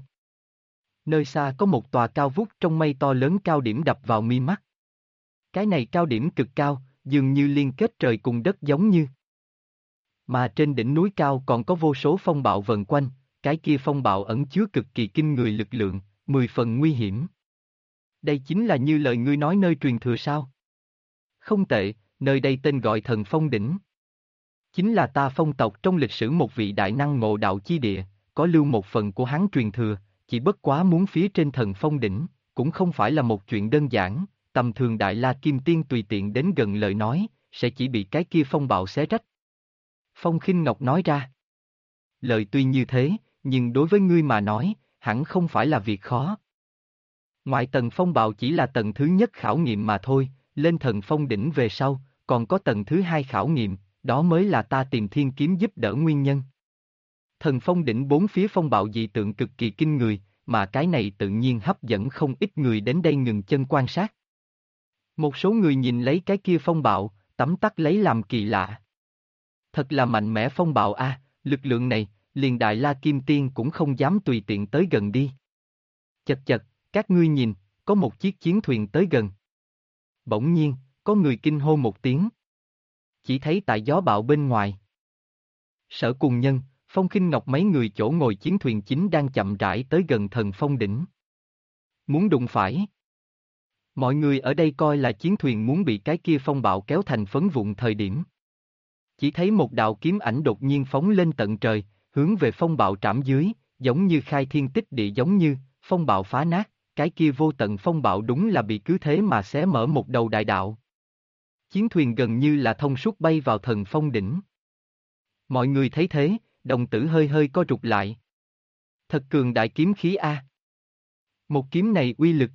nơi xa có một tòa cao vút trong mây to lớn cao điểm đập vào mi mắt. Cái này cao điểm cực cao, dường như liên kết trời cùng đất giống như. Mà trên đỉnh núi cao còn có vô số phong bạo vần quanh, cái kia phong bạo ẩn chứa cực kỳ kinh người lực lượng, 10 phần nguy hiểm. Đây chính là như lời ngươi nói nơi truyền thừa sao? Không tệ, nơi đây tên gọi Thần Phong Đỉnh. Chính là ta Phong tộc trong lịch sử một vị đại năng ngộ đạo chi địa, có lưu một phần của hắn truyền thừa, chỉ bất quá muốn phía trên Thần Phong Đỉnh, cũng không phải là một chuyện đơn giản, tầm thường Đại La Kim Tiên tùy tiện đến gần lời nói, sẽ chỉ bị cái kia phong bạo xé rách. Phong Khinh Ngọc nói ra. Lời tuy như thế, nhưng đối với ngươi mà nói, hẳn không phải là việc khó. Ngoại tầng phong bạo chỉ là tầng thứ nhất khảo nghiệm mà thôi, lên Thần Phong Đỉnh về sau, còn có tầng thứ hai khảo nghiệm, đó mới là ta tìm thiên kiếm giúp đỡ nguyên nhân. Thần Phong Đỉnh bốn phía phong bạo dị tượng cực kỳ kinh người, mà cái này tự nhiên hấp dẫn không ít người đến đây ngừng chân quan sát. Một số người nhìn lấy cái kia phong bạo, tấm tắc lấy làm kỳ lạ. Thật là mạnh mẽ phong bạo a, lực lượng này, liền Đại La Kim Tiên cũng không dám tùy tiện tới gần đi. Chật chật, các ngươi nhìn, có một chiếc chiến thuyền tới gần. Bỗng nhiên, có người kinh hô một tiếng. Chỉ thấy tại gió bão bên ngoài. Sở Cùng Nhân, Phong Khinh Ngọc mấy người chỗ ngồi chiến thuyền chính đang chậm rãi tới gần Thần Phong Đỉnh. Muốn đụng phải. Mọi người ở đây coi là chiến thuyền muốn bị cái kia phong bạo kéo thành phấn vụn thời điểm. Chỉ thấy một đạo kiếm ảnh đột nhiên phóng lên tận trời, hướng về phong bạo trảm dưới, giống như khai thiên tích địa giống như, phong bạo phá nát, cái kia vô tận phong bạo đúng là bị cứ thế mà xé mở một đầu đại đạo. Chiến thuyền gần như là thông suốt bay vào Thần Phong Đỉnh. Mọi người thấy thế, đồng tử hơi hơi co rụt lại. Thật cường đại kiếm khí a. Một kiếm này uy lực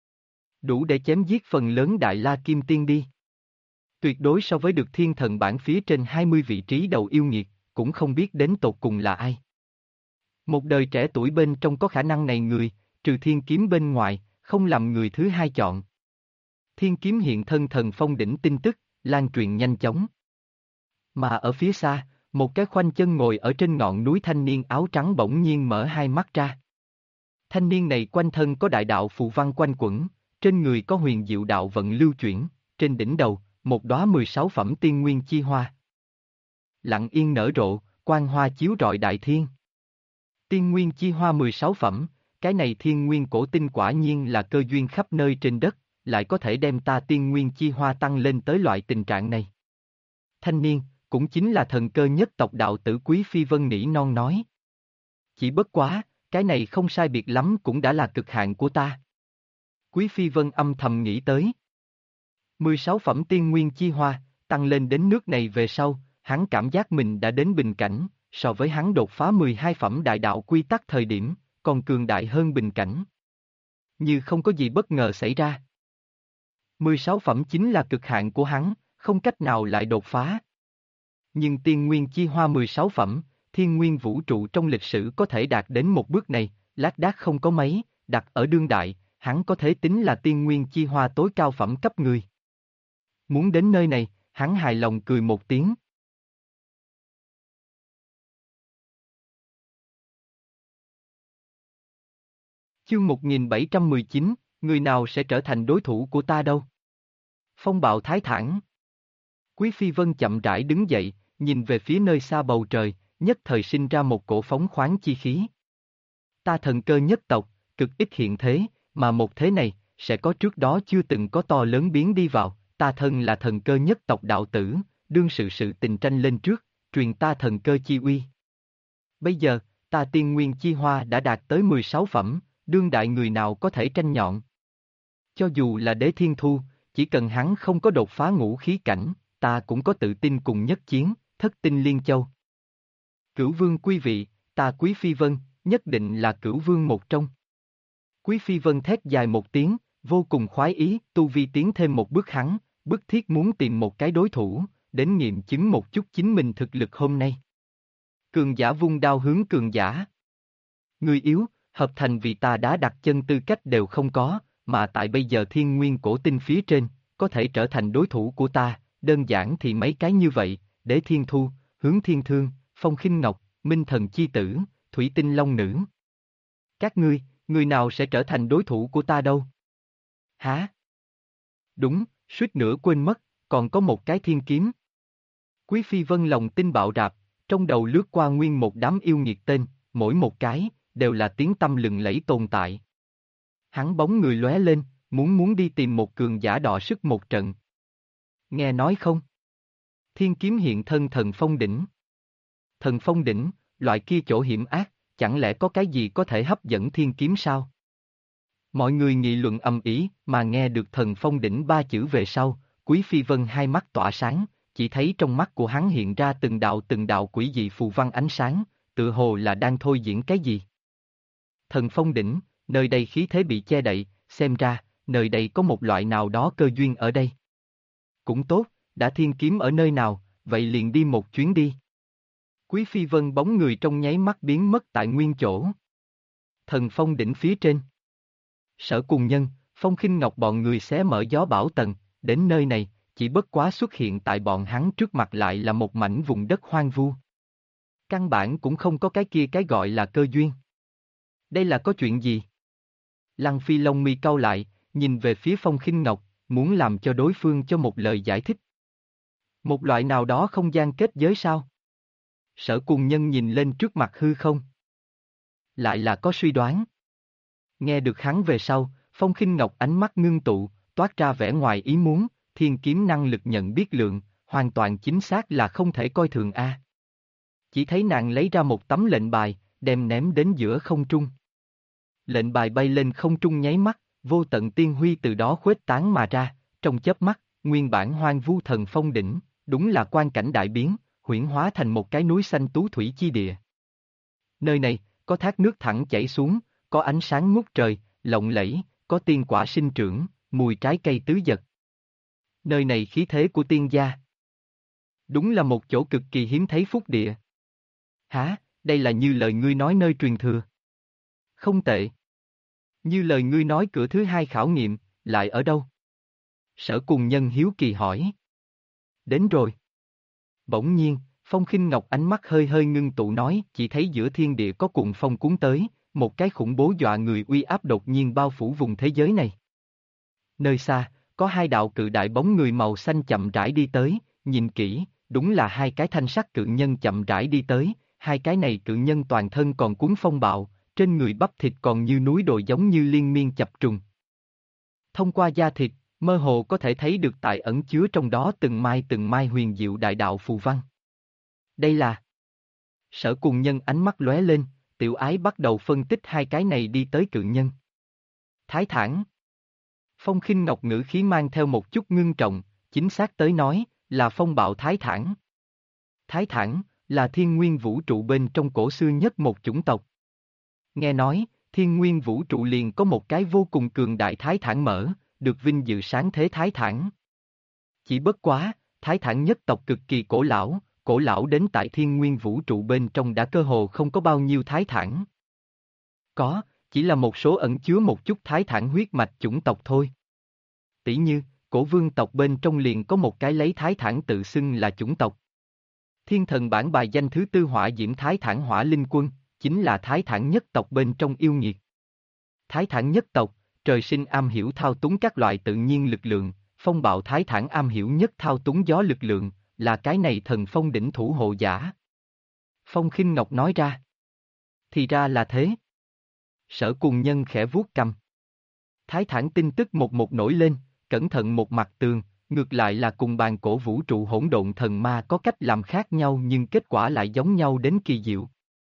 đủ để chém giết phần lớn Đại La Kim Tiên đi. Tuyệt đối so với được thiên thần bảng phía trên 20 vị trí đầu yêu nghiệt, cũng không biết đến tột cùng là ai. Một đời trẻ tuổi bên trong có khả năng này người, trừ thiên kiếm bên ngoài, không làm người thứ hai chọn. Thiên kiếm hiện thân thần phong đỉnh tin tức, lan truyền nhanh chóng. Mà ở phía xa, một cái khoanh chân ngồi ở trên ngọn núi thanh niên áo trắng bỗng nhiên mở hai mắt ra. Thanh niên này quanh thân có đại đạo phù văn quanh quẩn, trên người có huyền diệu đạo vận lưu chuyển, trên đỉnh đầu, một đóa 16 phẩm tiên nguyên chi hoa. Lặng yên nở rộ, quang hoa chiếu rọi đại thiên. Tiên nguyên chi hoa 16 phẩm, cái này thiên nguyên cổ tinh quả nhiên là cơ duyên khắp nơi trên đất, lại có thể đem ta tiên nguyên chi hoa tăng lên tới loại tình trạng này. Thanh niên, cũng chính là thần cơ nhất tộc đạo tử Quý Phi Vân nỉ non nói. Chỉ bất quá, cái này không sai biệt lắm cũng đã là cực hạn của ta. Quý Phi Vân âm thầm nghĩ tới. 16 phẩm tiên nguyên chi hoa, tăng lên đến nước này về sau, hắn cảm giác mình đã đến bình cảnh, so với hắn đột phá 12 phẩm đại đạo quy tắc thời điểm, còn cường đại hơn bình cảnh. Như không có gì bất ngờ xảy ra. 16 phẩm chính là cực hạn của hắn, không cách nào lại đột phá. Nhưng tiên nguyên chi hoa 16 phẩm, thiên nguyên vũ trụ trong lịch sử có thể đạt đến một bước này, lác đác không có mấy, đặt ở đương đại, hắn có thể tính là tiên nguyên chi hoa tối cao phẩm cấp người. Muốn đến nơi này, hắn hài lòng cười một tiếng. Chương 1719, người nào sẽ trở thành đối thủ của ta đâu? Phong bạo thái thản. Quý Phi Vân chậm rãi đứng dậy, nhìn về phía nơi xa bầu trời, nhất thời sinh ra một cổ phóng khoáng chi khí. Ta thần cơ nhất tộc, cực ít hiện thế, mà một thế này, sẽ có trước đó chưa từng có to lớn biến đi vào, ta thân là thần cơ nhất tộc đạo tử, đương sự tình tranh lên trước, truyền ta thần cơ chi uy. Bây giờ, ta tiên nguyên chi hoa đã đạt tới 16 phẩm, đương đại người nào có thể tranh nhọn. Cho dù là Đế Thiên Thu, chỉ cần hắn không có đột phá ngũ khí cảnh, ta cũng có tự tin cùng nhất chiến, thất tinh liên châu. Cửu vương quý vị, ta Quý Phi Vân, nhất định là cửu vương một trong. Quý Phi Vân thét dài một tiếng, vô cùng khoái ý, tu vi tiến thêm một bước hắn, bức thiết muốn tìm một cái đối thủ, đến nghiệm chứng một chút chính mình thực lực hôm nay. Cường giả vung đao hướng cường giả. Người yếu, hợp thành vì ta đã đặt chân tư cách đều không có, mà tại bây giờ thiên nguyên cổ tinh phía trên, có thể trở thành đối thủ của ta, đơn giản thì mấy cái như vậy, Đế Thiên Thu, Hướng Thiên Thương, Phong Khinh Ngọc, Minh Thần Chi Tử, Thủy Tinh Long Nữ. Các ngươi, người nào sẽ trở thành đối thủ của ta đâu? Hả? Đúng, suýt nữa quên mất, còn có một cái thiên kiếm. Quý Phi Vân lòng tin bạo rạp, trong đầu lướt qua nguyên một đám yêu nghiệt tên, mỗi một cái, đều là tiếng tăm lừng lẫy tồn tại. Hắn bóng người lóe lên, muốn đi tìm một cường giả đọ sức một trận. Nghe nói không? Thiên kiếm hiện thân thần phong đỉnh. Thần phong đỉnh, loại kia chỗ hiểm ác, chẳng lẽ có cái gì có thể hấp dẫn thiên kiếm sao? Mọi người nghị luận ầm ĩ, mà nghe được thần phong đỉnh ba chữ về sau, Quý Phi Vân hai mắt tỏa sáng, chỉ thấy trong mắt của hắn hiện ra từng đạo quỷ dị phù văn ánh sáng, tựa hồ là đang thôi diễn cái gì. Thần phong đỉnh, nơi đây khí thế bị che đậy, xem ra, nơi đây có một loại nào đó cơ duyên ở đây. Cũng tốt, đã thiên kiếm ở nơi nào, vậy liền đi một chuyến đi. Quý Phi Vân bóng người trong nháy mắt biến mất tại nguyên chỗ. Thần phong đỉnh phía trên. Sở Cùng Nhân, Phong Khinh Ngọc bọn người xé mở gió bão tần, đến nơi này, chỉ bất quá xuất hiện tại bọn hắn trước mặt lại là một mảnh vùng đất hoang vu. Căn bản cũng không có cái kia cái gọi là cơ duyên. Đây là có chuyện gì? Lăng Phi lông mi cau lại, nhìn về phía Phong Khinh Ngọc, muốn làm cho đối phương cho một lời giải thích. Một loại nào đó không gian kết giới sao? Sở Cùng Nhân nhìn lên trước mặt hư không. Lại là có suy đoán. Nghe được hắn về sau, Phong Khinh Ngọc ánh mắt ngưng tụ, toát ra vẻ ngoài ý muốn, thiên kiếm năng lực nhận biết lượng, hoàn toàn chính xác là không thể coi thường a. Chỉ thấy nàng lấy ra một tấm lệnh bài, đem ném đến giữa không trung. Lệnh bài bay lên không trung nháy mắt, vô tận tiên huy từ đó khuếch tán mà ra, trong chớp mắt, nguyên bản hoang vu thần phong đỉnh, đúng là quang cảnh đại biến, huyễn hóa thành một cái núi xanh tú thủy chi địa. Nơi này, có thác nước thẳng chảy xuống, có ánh sáng ngút trời, lộng lẫy, có tiên quả sinh trưởng, mùi trái cây tứ dật. Nơi này khí thế của tiên gia. Đúng là một chỗ cực kỳ hiếm thấy phúc địa. Hả, đây là như lời ngươi nói nơi truyền thừa. Không tệ. Như lời ngươi nói cửa thứ hai khảo nghiệm, lại ở đâu? Sở Cùng Nhân hiếu kỳ hỏi. Đến rồi. Bỗng nhiên, Phong Khinh Ngọc ánh mắt hơi hơi ngưng tụ nói, chỉ thấy giữa thiên địa có cuồng phong cuốn tới, một cái khủng bố dọa người uy áp đột nhiên bao phủ vùng thế giới này. Nơi xa, có hai đạo cự đại bóng người màu xanh chậm rãi đi tới, nhìn kỹ, đúng là hai cái thanh sắc cự nhân chậm rãi đi tới, hai cái này cự nhân toàn thân còn cuốn phong bạo, trên người bắp thịt còn như núi đồi giống như liên miên chập trùng. Thông qua da thịt, mơ hồ có thể thấy được tại ẩn chứa trong đó từng mai huyền diệu đại đạo phù văn. Đây là... Sở Cùng Nhân ánh mắt lóe lên, tiểu ái bắt đầu phân tích hai cái này đi tới cự nhân. Thái thản. Phong Khinh Ngọc ngữ khí mang theo một chút ngưng trọng, chính xác tới nói, là phong bạo thái thản. Thái thản, là thiên nguyên vũ trụ bên trong cổ xưa nhất một chủng tộc. Nghe nói, thiên nguyên vũ trụ liền có một cái vô cùng cường đại thái thản mở, được vinh dự sáng thế thái thản. Chỉ bất quá, thái thản nhất tộc cực kỳ cổ lão đến tại thiên nguyên vũ trụ bên trong đã cơ hồ không có bao nhiêu thái thản. Có, chỉ là một số ẩn chứa một chút thái thản huyết mạch chủng tộc thôi. Tỷ như, cổ vương tộc bên trong liền có một cái lấy thái thản tự xưng là chủng tộc. Thiên thần bản bài danh thứ tư hỏa diễm thái thản hỏa linh quân, chính là thái thản nhất tộc bên trong yêu nghiệt. Thái thản nhất tộc, trời sinh am hiểu thao túng các loại tự nhiên lực lượng, phong bạo thái thản am hiểu nhất thao túng gió lực lượng, là cái này thần phong đỉnh thủ hộ giả. Phong Khinh Ngọc nói ra. Thì ra là thế. Sở Cùng Nhân khẽ vuốt cầm. Thái thản tin tức một nổi lên, cẩn thận một mặt tường, ngược lại là cùng bàn cổ vũ trụ hỗn độn thần ma có cách làm khác nhau nhưng kết quả lại giống nhau đến kỳ diệu.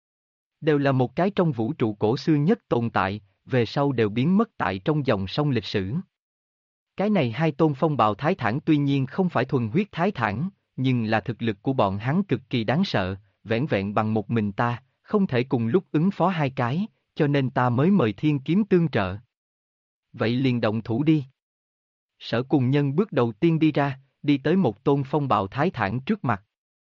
Đều là một cái trong vũ trụ cổ xưa nhất tồn tại, về sau đều biến mất tại trong dòng sông lịch sử. Cái này hai tôn phong bào thái thản tuy nhiên không phải thuần huyết thái thản, nhưng là thực lực của bọn hắn cực kỳ đáng sợ, vẻn vẹn bằng một mình ta, không thể cùng lúc ứng phó hai cái, cho nên ta mới mời thiên kiếm tương trợ. Vậy liền động thủ đi. Sở Cùng Nhân bước đầu tiên đi ra, đi tới một tôn phong bạo thái thản trước mặt.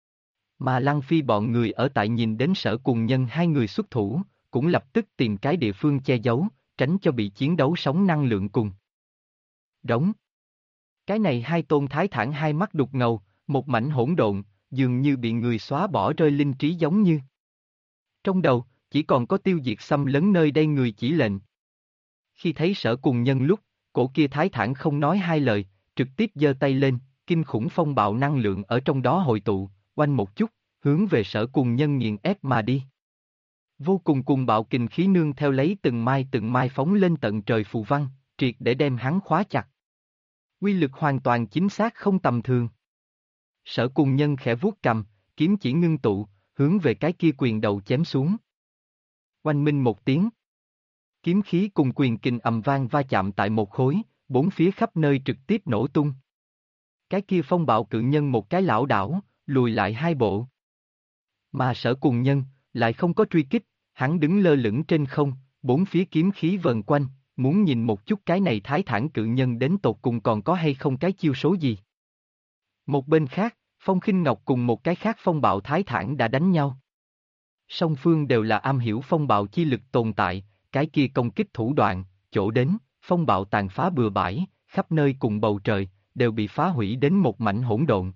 Mà Lăng Phi bọn người ở tại nhìn đến Sở Cùng Nhân hai người xuất thủ, cũng lập tức tìm cái địa phương che giấu, tránh cho bị chiến đấu sóng năng lượng cùng. Đóng. Cái này hai tôn thái thản hai mắt đục ngầu, một mảnh hỗn độn, dường như bị người xóa bỏ rơi linh trí giống như. Trong đầu, chỉ còn có tiêu diệt xâm lấn nơi đây người chỉ lệnh. Khi thấy Sở Cùng Nhân lúc, cổ kia thái thản không nói hai lời, trực tiếp giơ tay lên, kinh khủng phong bạo năng lượng ở trong đó hội tụ, oanh một chút, hướng về Sở Cùng Nhân nghiền ép mà đi. Vô cùng cùng bạo kình khí nương theo lấy từng mai phóng lên tận trời phù văn, triệt để đem hắn khóa chặt. Quy lực hoàn toàn chính xác không tầm thường. Sở Cùng Nhân khẽ vuốt cầm, kiếm chỉ ngưng tụ, hướng về cái kia quyền đầu chém xuống. Oanh minh một tiếng. Kiếm khí cùng quyền kình ầm vang va chạm tại một khối, bốn phía khắp nơi trực tiếp nổ tung. Cái kia phong bạo cự nhân một cái lảo đảo, lùi lại hai bộ. Mà Sở Cùng Nhân, lại không có truy kích, hắn đứng lơ lửng trên không, bốn phía kiếm khí vần quanh, muốn nhìn một chút cái này thái thản cự nhân đến tột cùng còn có hay không cái chiêu số gì. Một bên khác, Phong Khinh Ngọc cùng một cái khác phong bạo thái thản đã đánh nhau. Song phương đều là am hiểu phong bạo chi lực tồn tại, cái kia công kích thủ đoạn, chỗ đến, phong bạo tàn phá bừa bãi, khắp nơi cùng bầu trời, đều bị phá hủy đến một mảnh hỗn độn.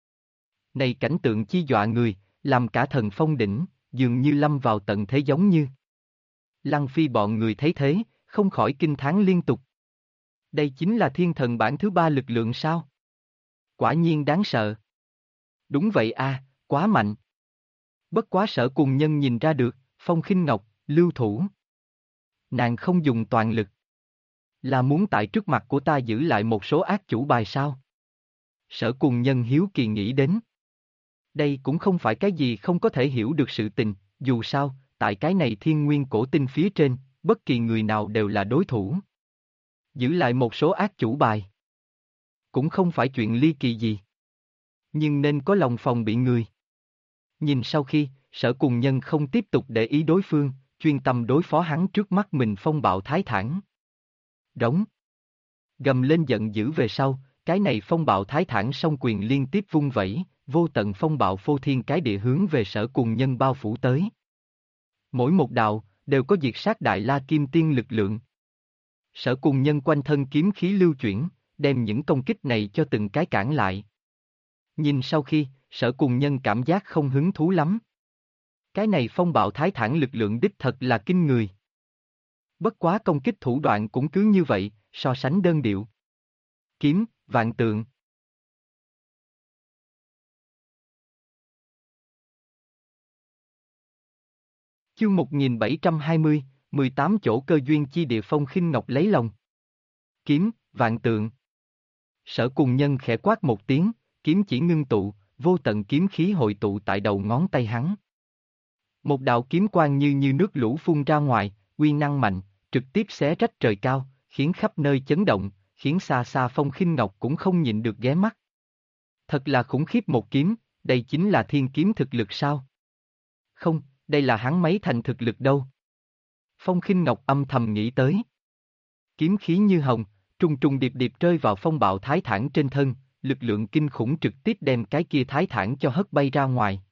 Này cảnh tượng chi dọa người, làm cả thần phong đỉnh, dường như lâm vào tận thế giống như. Lăng Phi bọn người thấy thế, không khỏi kinh thán liên tục. Đây chính là thiên thần bản thứ ba lực lượng sao? Quả nhiên đáng sợ. Đúng vậy a, quá mạnh. Bất quá Sở Cùng Nhân nhìn ra được, Phong Khinh Ngọc, lưu thủ. Nàng không dùng toàn lực. Là muốn tại trước mặt của ta giữ lại một số ác chủ bài sao? Sở Cùng Nhân hiếu kỳ nghĩ đến. Đây cũng không phải cái gì không có thể hiểu được sự tình, dù sao, tại cái này thiên nguyên cổ tinh phía trên, bất kỳ người nào đều là đối thủ. Giữ lại một số ác chủ bài. Cũng không phải chuyện ly kỳ gì. Nhưng nên có lòng phòng bị người. Nhìn sau khi, Sở Cùng Nhân không tiếp tục để ý đối phương, chuyên tâm đối phó hắn trước mắt mình phong bạo thái thản. Đóng. Gầm lên giận dữ về sau, cái này phong bạo thái thản song quyền liên tiếp vung vẩy, vô tận phong bạo phô thiên cái địa hướng về Sở Cùng Nhân bao phủ tới. Mỗi một đạo, đều có diệt sát đại la kim tiên lực lượng. Sở Cùng Nhân quanh thân kiếm khí lưu chuyển, đem những công kích này cho từng cái cản lại. Nhìn sau khi, Sở Cùng Nhân cảm giác không hứng thú lắm. Cái này phong bạo thái thản lực lượng đích thật là kinh người. Bất quá công kích thủ đoạn cũng cứ như vậy, so sánh đơn điệu. Kiếm, vạn tượng. Chương 1720, 18 chỗ cơ duyên chi địa Phong Khinh Ngọc lấy lòng. Kiếm, vạn tượng. Sở Cùng Nhân khẽ quát một tiếng, kiếm chỉ ngưng tụ, vô tận kiếm khí hội tụ tại đầu ngón tay hắn. Một đạo kiếm quang như nước lũ phun ra ngoài, uy năng mạnh, trực tiếp xé rách trời cao, khiến khắp nơi chấn động, khiến xa xa Phong Khinh Ngọc cũng không nhịn được ghé mắt. Thật là khủng khiếp một kiếm, đây chính là thiên kiếm thực lực sao? Không, đây là hắn mấy thành thực lực đâu. Phong Khinh Ngọc âm thầm nghĩ tới. Kiếm khí như hồng, trùng trùng điệp điệp rơi vào phong bạo thái thản trên thân, lực lượng kinh khủng trực tiếp đem cái kia thái thản cho hất bay ra ngoài.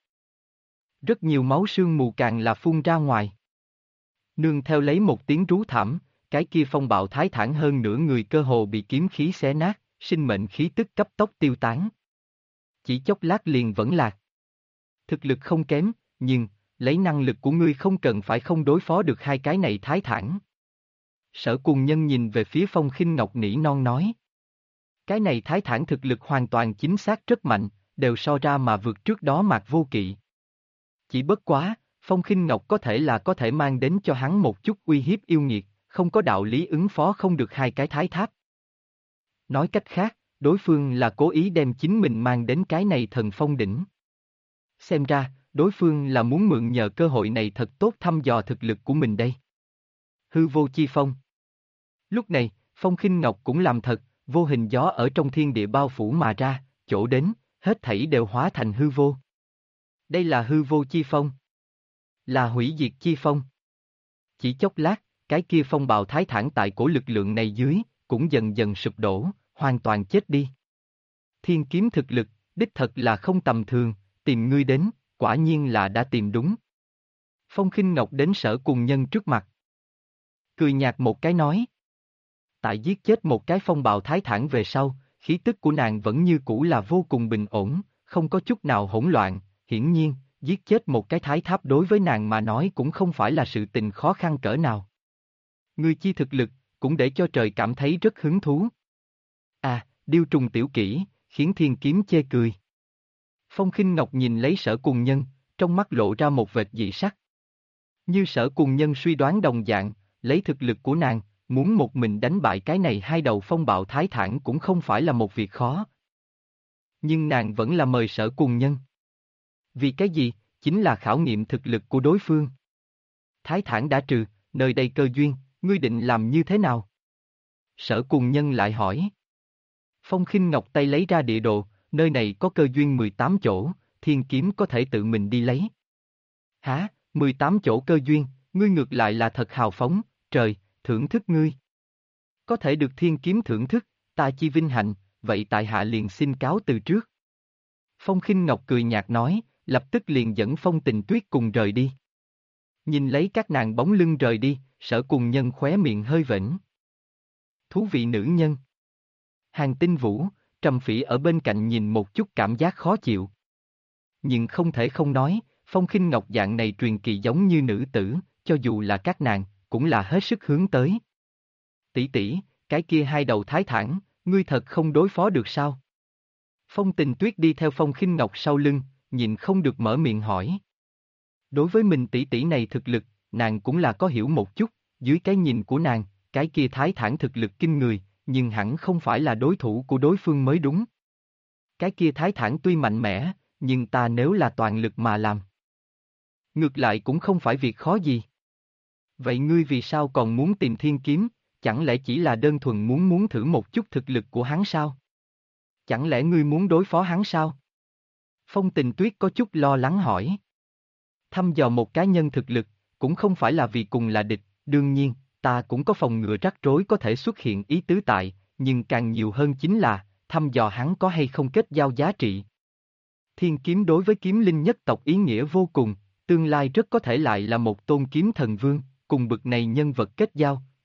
Rất nhiều máu sương mù càng là phun ra ngoài. Nương theo lấy một tiếng rú thảm, cái kia phong bạo thái thản hơn nửa người cơ hồ bị kiếm khí xé nát, sinh mệnh khí tức cấp tốc tiêu tán. Chỉ chốc lát liền vẫn lạc. Thực lực không kém, nhưng, lấy năng lực của ngươi không cần phải không đối phó được hai cái này thái thản. Sở Cùng Nhân nhìn về phía Phong Khinh Ngọc nỉ non nói. Cái này thái thản thực lực hoàn toàn chính xác rất mạnh, đều so ra mà vượt trước đó Mạc Vô Kỵ. Chỉ bất quá, Phong Khinh Ngọc có thể mang đến cho hắn một chút uy hiếp yêu nghiệt, không có đạo lý ứng phó không được hai cái thái tháp. Nói cách khác, đối phương là cố ý đem chính mình mang đến cái này thần phong đỉnh. Xem ra, đối phương là muốn mượn nhờ cơ hội này thật tốt thăm dò thực lực của mình đây. Hư vô chi phong. Lúc này, Phong Khinh Ngọc cũng làm thật, vô hình gió ở trong thiên địa bao phủ mà ra, chỗ đến, hết thảy đều hóa thành hư vô. Đây là hư vô chi phong. Là hủy diệt chi phong. Chỉ chốc lát, cái kia phong bạo thái thản tại cổ lực lượng này dưới, cũng dần dần sụp đổ, hoàn toàn chết đi. Thiên kiếm thực lực, đích thật là không tầm thường, tìm ngươi đến, quả nhiên là đã tìm đúng. Phong Khinh Ngọc đến Sở Cùng Nhân trước mặt. Cười nhạt một cái nói. Tại giết chết một cái phong bạo thái thản về sau, khí tức của nàng vẫn như cũ là vô cùng bình ổn, không có chút nào hỗn loạn, hiển nhiên, giết chết một cái thái tháp đối với nàng mà nói cũng không phải là sự tình khó khăn cỡ nào. Ngươi chi thực lực, cũng để cho trời cảm thấy rất hứng thú. À, điêu trùng tiểu kỹ, khiến thiên kiếm chê cười. Phong Khinh Ngọc nhìn lấy Sở Cùng Nhân, trong mắt lộ ra một vệt dị sắc. Như Sở Cùng Nhân suy đoán đồng dạng, lấy thực lực của nàng, muốn một mình đánh bại cái này hai đầu phong bạo thái thản cũng không phải là một việc khó. Nhưng nàng vẫn là mời Sở Cùng Nhân. Vì cái gì? Chính là khảo nghiệm thực lực của đối phương. Thái thản đã trừ, nơi đây cơ duyên, ngươi định làm như thế nào? Sở Cùng Nhân lại hỏi. Phong Khinh Ngọc tay lấy ra địa đồ, nơi này có cơ duyên 18 chỗ, thiên kiếm có thể tự mình đi lấy. Hả, 18 chỗ cơ duyên, ngươi ngược lại là thật hào phóng, trời, thưởng thức ngươi. Có thể được thiên kiếm thưởng thức, ta chi vinh hạnh, vậy tại hạ liền xin cáo từ trước. Phong Khinh Ngọc cười nhạt nói, lập tức liền dẫn Phong Tình Tuyết cùng rời đi. Nhìn lấy các nàng bóng lưng rời đi, Sở Cùng Nhân khóe miệng hơi vểnh. Thú vị nữ nhân. Hàng Tinh Vũ, Trầm Phỉ ở bên cạnh nhìn một chút cảm giác khó chịu. Nhưng không thể không nói, Phong Khinh Ngọc dạng này truyền kỳ giống như nữ tử, cho dù là các nàng, cũng là hết sức hướng tới. Tỷ tỷ, cái kia hai đầu thái thản, ngươi thật không đối phó được sao? Phong Tình Tuyết đi theo Phong Khinh Ngọc sau lưng, nhìn không được mở miệng hỏi. Đối với mình tỷ tỷ này thực lực, nàng cũng là có hiểu một chút, dưới cái nhìn của nàng, cái kia thái thản thực lực kinh người, nhưng hẳn không phải là đối thủ của đối phương mới đúng. Cái kia thái thản tuy mạnh mẽ, nhưng ta nếu là toàn lực mà làm. Ngược lại cũng không phải việc khó gì. Vậy ngươi vì sao còn muốn tìm thiên kiếm, chẳng lẽ chỉ là đơn thuần muốn thử một chút thực lực của hắn sao? Chẳng lẽ ngươi muốn đối phó hắn sao? Phong Tình Tuyết có chút lo lắng hỏi. Thăm dò một cá nhân thực lực, cũng không phải là vì cùng là địch, đương nhiên, ta cũng có phòng ngừa rắc rối có thể xuất hiện ý tứ tại, nhưng càng nhiều hơn chính là, thăm dò hắn có hay không kết giao giá trị. Thiên kiếm đối với kiếm linh nhất tộc ý nghĩa vô cùng, tương lai rất có thể lại là một tôn kiếm thần vương, cùng bực này nhân vật kết giao,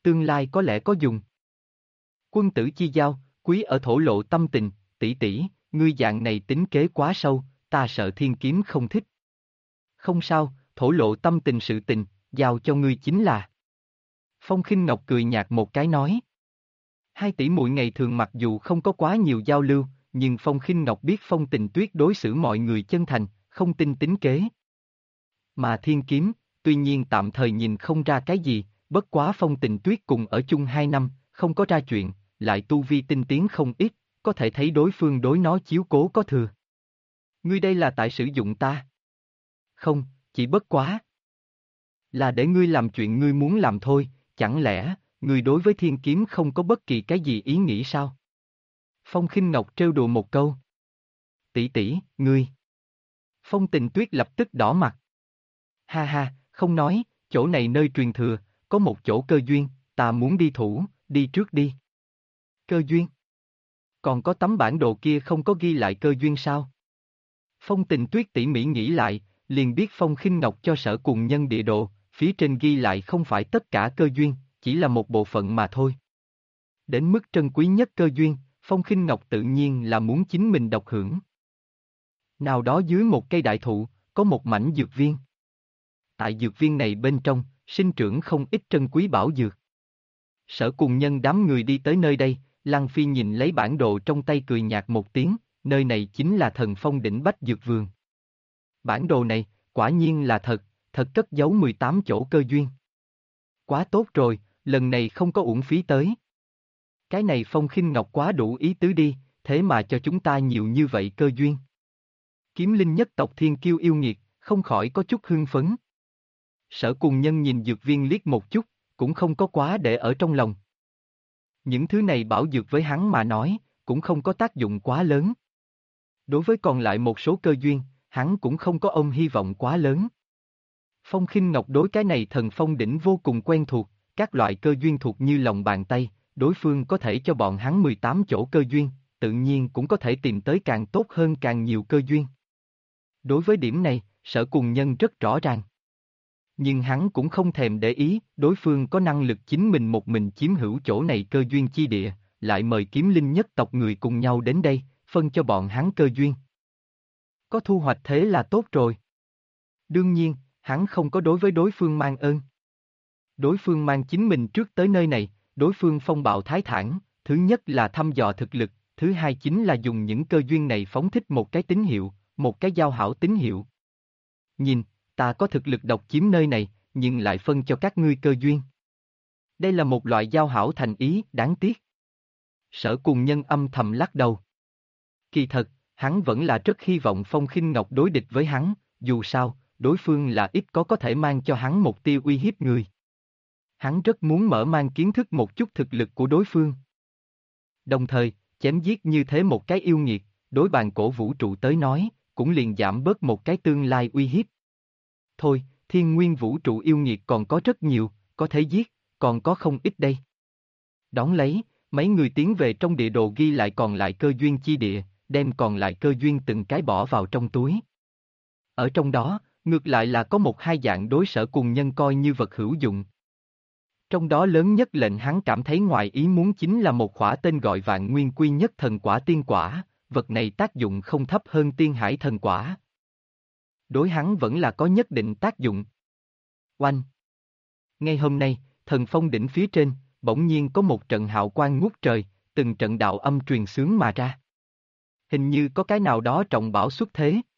tương lai có lẽ có dùng. Quân tử chi giao, quý ở thổ lộ tâm tình, tỷ tỷ, ngươi dạng này tính kế quá sâu, ta sợ thiên kiếm không thích. Không sao, thổ lộ tâm tình sự tình, giao cho ngươi chính là. Phong Khinh Ngọc cười nhạt một cái nói. Hai tỷ muội ngày thường mặc dù không có quá nhiều giao lưu, nhưng Phong Khinh Ngọc biết Phong Tình Tuyết đối xử mọi người chân thành, không tin tính kế. Mà thiên kiếm, tuy nhiên tạm thời nhìn không ra cái gì, bất quá Phong Tình Tuyết cùng ở chung 2 năm, không có ra chuyện, lại tu vi tinh tiến không ít, có thể thấy đối phương đối nó chiếu cố có thừa. Ngươi đây là tại sử dụng ta. Không, chỉ bất quá. Là để ngươi làm chuyện ngươi muốn làm thôi, chẳng lẽ, ngươi đối với thiên kiếm không có bất kỳ cái gì ý nghĩ sao? Phong Khinh Ngọc trêu đùa một câu. Tỷ tỷ, ngươi. Phong Tình Tuyết lập tức đỏ mặt. Ha ha, không nói, chỗ này nơi truyền thừa, có một chỗ cơ duyên, ta muốn đi thủ, đi trước đi. Cơ duyên? Còn có tấm bản đồ kia không có ghi lại cơ duyên sao? Phong Tình Tuyết tỉ mỉ nghĩ lại, liền biết Phong Khinh Ngọc cho Sở Cùng Nhân địa đồ, phía trên ghi lại không phải tất cả cơ duyên, chỉ là một bộ phận mà thôi. Đến mức trân quý nhất cơ duyên, Phong Khinh Ngọc tự nhiên là muốn chính mình độc hưởng. Nào đó dưới một cây đại thụ, có một mảnh dược viên. Tại dược viên này bên trong, sinh trưởng không ít trân quý bảo dược. Sở Cùng Nhân đám người đi tới nơi đây, Lăng Phi nhìn lấy bản đồ trong tay cười nhạt một tiếng, nơi này chính là Thần Phong Đỉnh Bách Dược Vườn. Bản đồ này, quả nhiên là thật, thật cất giấu 18 chỗ cơ duyên. Quá tốt rồi, lần này không có uổng phí tới. Cái này Phong Khinh Ngọc quá đủ ý tứ đi, thế mà cho chúng ta nhiều như vậy cơ duyên. Kiếm linh nhất tộc thiên kiêu yêu nghiệt, không khỏi có chút hưng phấn. Sở Cùng Nhân nhìn dược viên liếc một chút, cũng không có quá để ở trong lòng. Những thứ này bảo dược với hắn mà nói, cũng không có tác dụng quá lớn. Đối với còn lại một số cơ duyên, hắn cũng không có ôm hy vọng quá lớn. Phong Khinh Ngọc đối cái này Thần Phong Đỉnh vô cùng quen thuộc, các loại cơ duyên thuộc như lòng bàn tay, đối phương có thể cho bọn hắn 18 chỗ cơ duyên, tự nhiên cũng có thể tìm tới càng tốt hơn càng nhiều cơ duyên. Đối với điểm này, Sở Cùng Nhân rất rõ ràng. Nhưng hắn cũng không thèm để ý, đối phương có năng lực chính mình một mình chiếm hữu chỗ này cơ duyên chi địa, lại mời kiếm linh nhất tộc người cùng nhau đến đây, phân cho bọn hắn cơ duyên. Có thu hoạch thế là tốt rồi. Đương nhiên, hắn không có đối với đối phương mang ơn. Đối phương mang chính mình trước tới nơi này, đối phương phong bạo thái thản, thứ nhất là thăm dò thực lực, thứ hai chính là dùng những cơ duyên này phóng thích một cái tín hiệu, một cái giao hảo tín hiệu. Nhìn, ta có thực lực độc chiếm nơi này, nhưng lại phân cho các ngươi cơ duyên. Đây là một loại giao hảo thành ý, đáng tiếc. Sở Cùng Nhân âm thầm lắc đầu. Kỳ thật, hắn vẫn là rất hy vọng Phong Khinh Ngọc đối địch với hắn, dù sao, đối phương là ít có thể mang cho hắn một tia uy hiếp người. Hắn rất muốn mở mang kiến thức một chút thực lực của đối phương. Đồng thời, chém giết như thế một cái yêu nghiệt, đối bàn cổ vũ trụ tới nói, cũng liền giảm bớt một cái tương lai uy hiếp. Thôi, thiên nguyên vũ trụ yêu nghiệt còn có rất nhiều, có thể giết, còn có không ít đây. Đón lấy, mấy người tiến về trong địa đồ ghi lại còn lại cơ duyên chi địa, đem còn lại cơ duyên từng cái bỏ vào trong túi. Ở trong đó, ngược lại là có một hai dạng đối Sở Cùng Nhân coi như vật hữu dụng. Trong đó lớn nhất lệnh hắn cảm thấy ngoài ý muốn chính là một khỏa tên gọi Vạn Nguyên Quy Nhất Thần Quả Tiên Quả, vật này tác dụng không thấp hơn Tiên Hải Thần Quả. Đối hắn vẫn là có nhất định tác dụng. Oanh! Ngay hôm nay, Thần Phong Đỉnh phía trên, bỗng nhiên có một trận hào quang ngút trời, từng trận đạo âm truyền xướng mà ra. Hình như có cái nào đó trọng bảo xuất thế.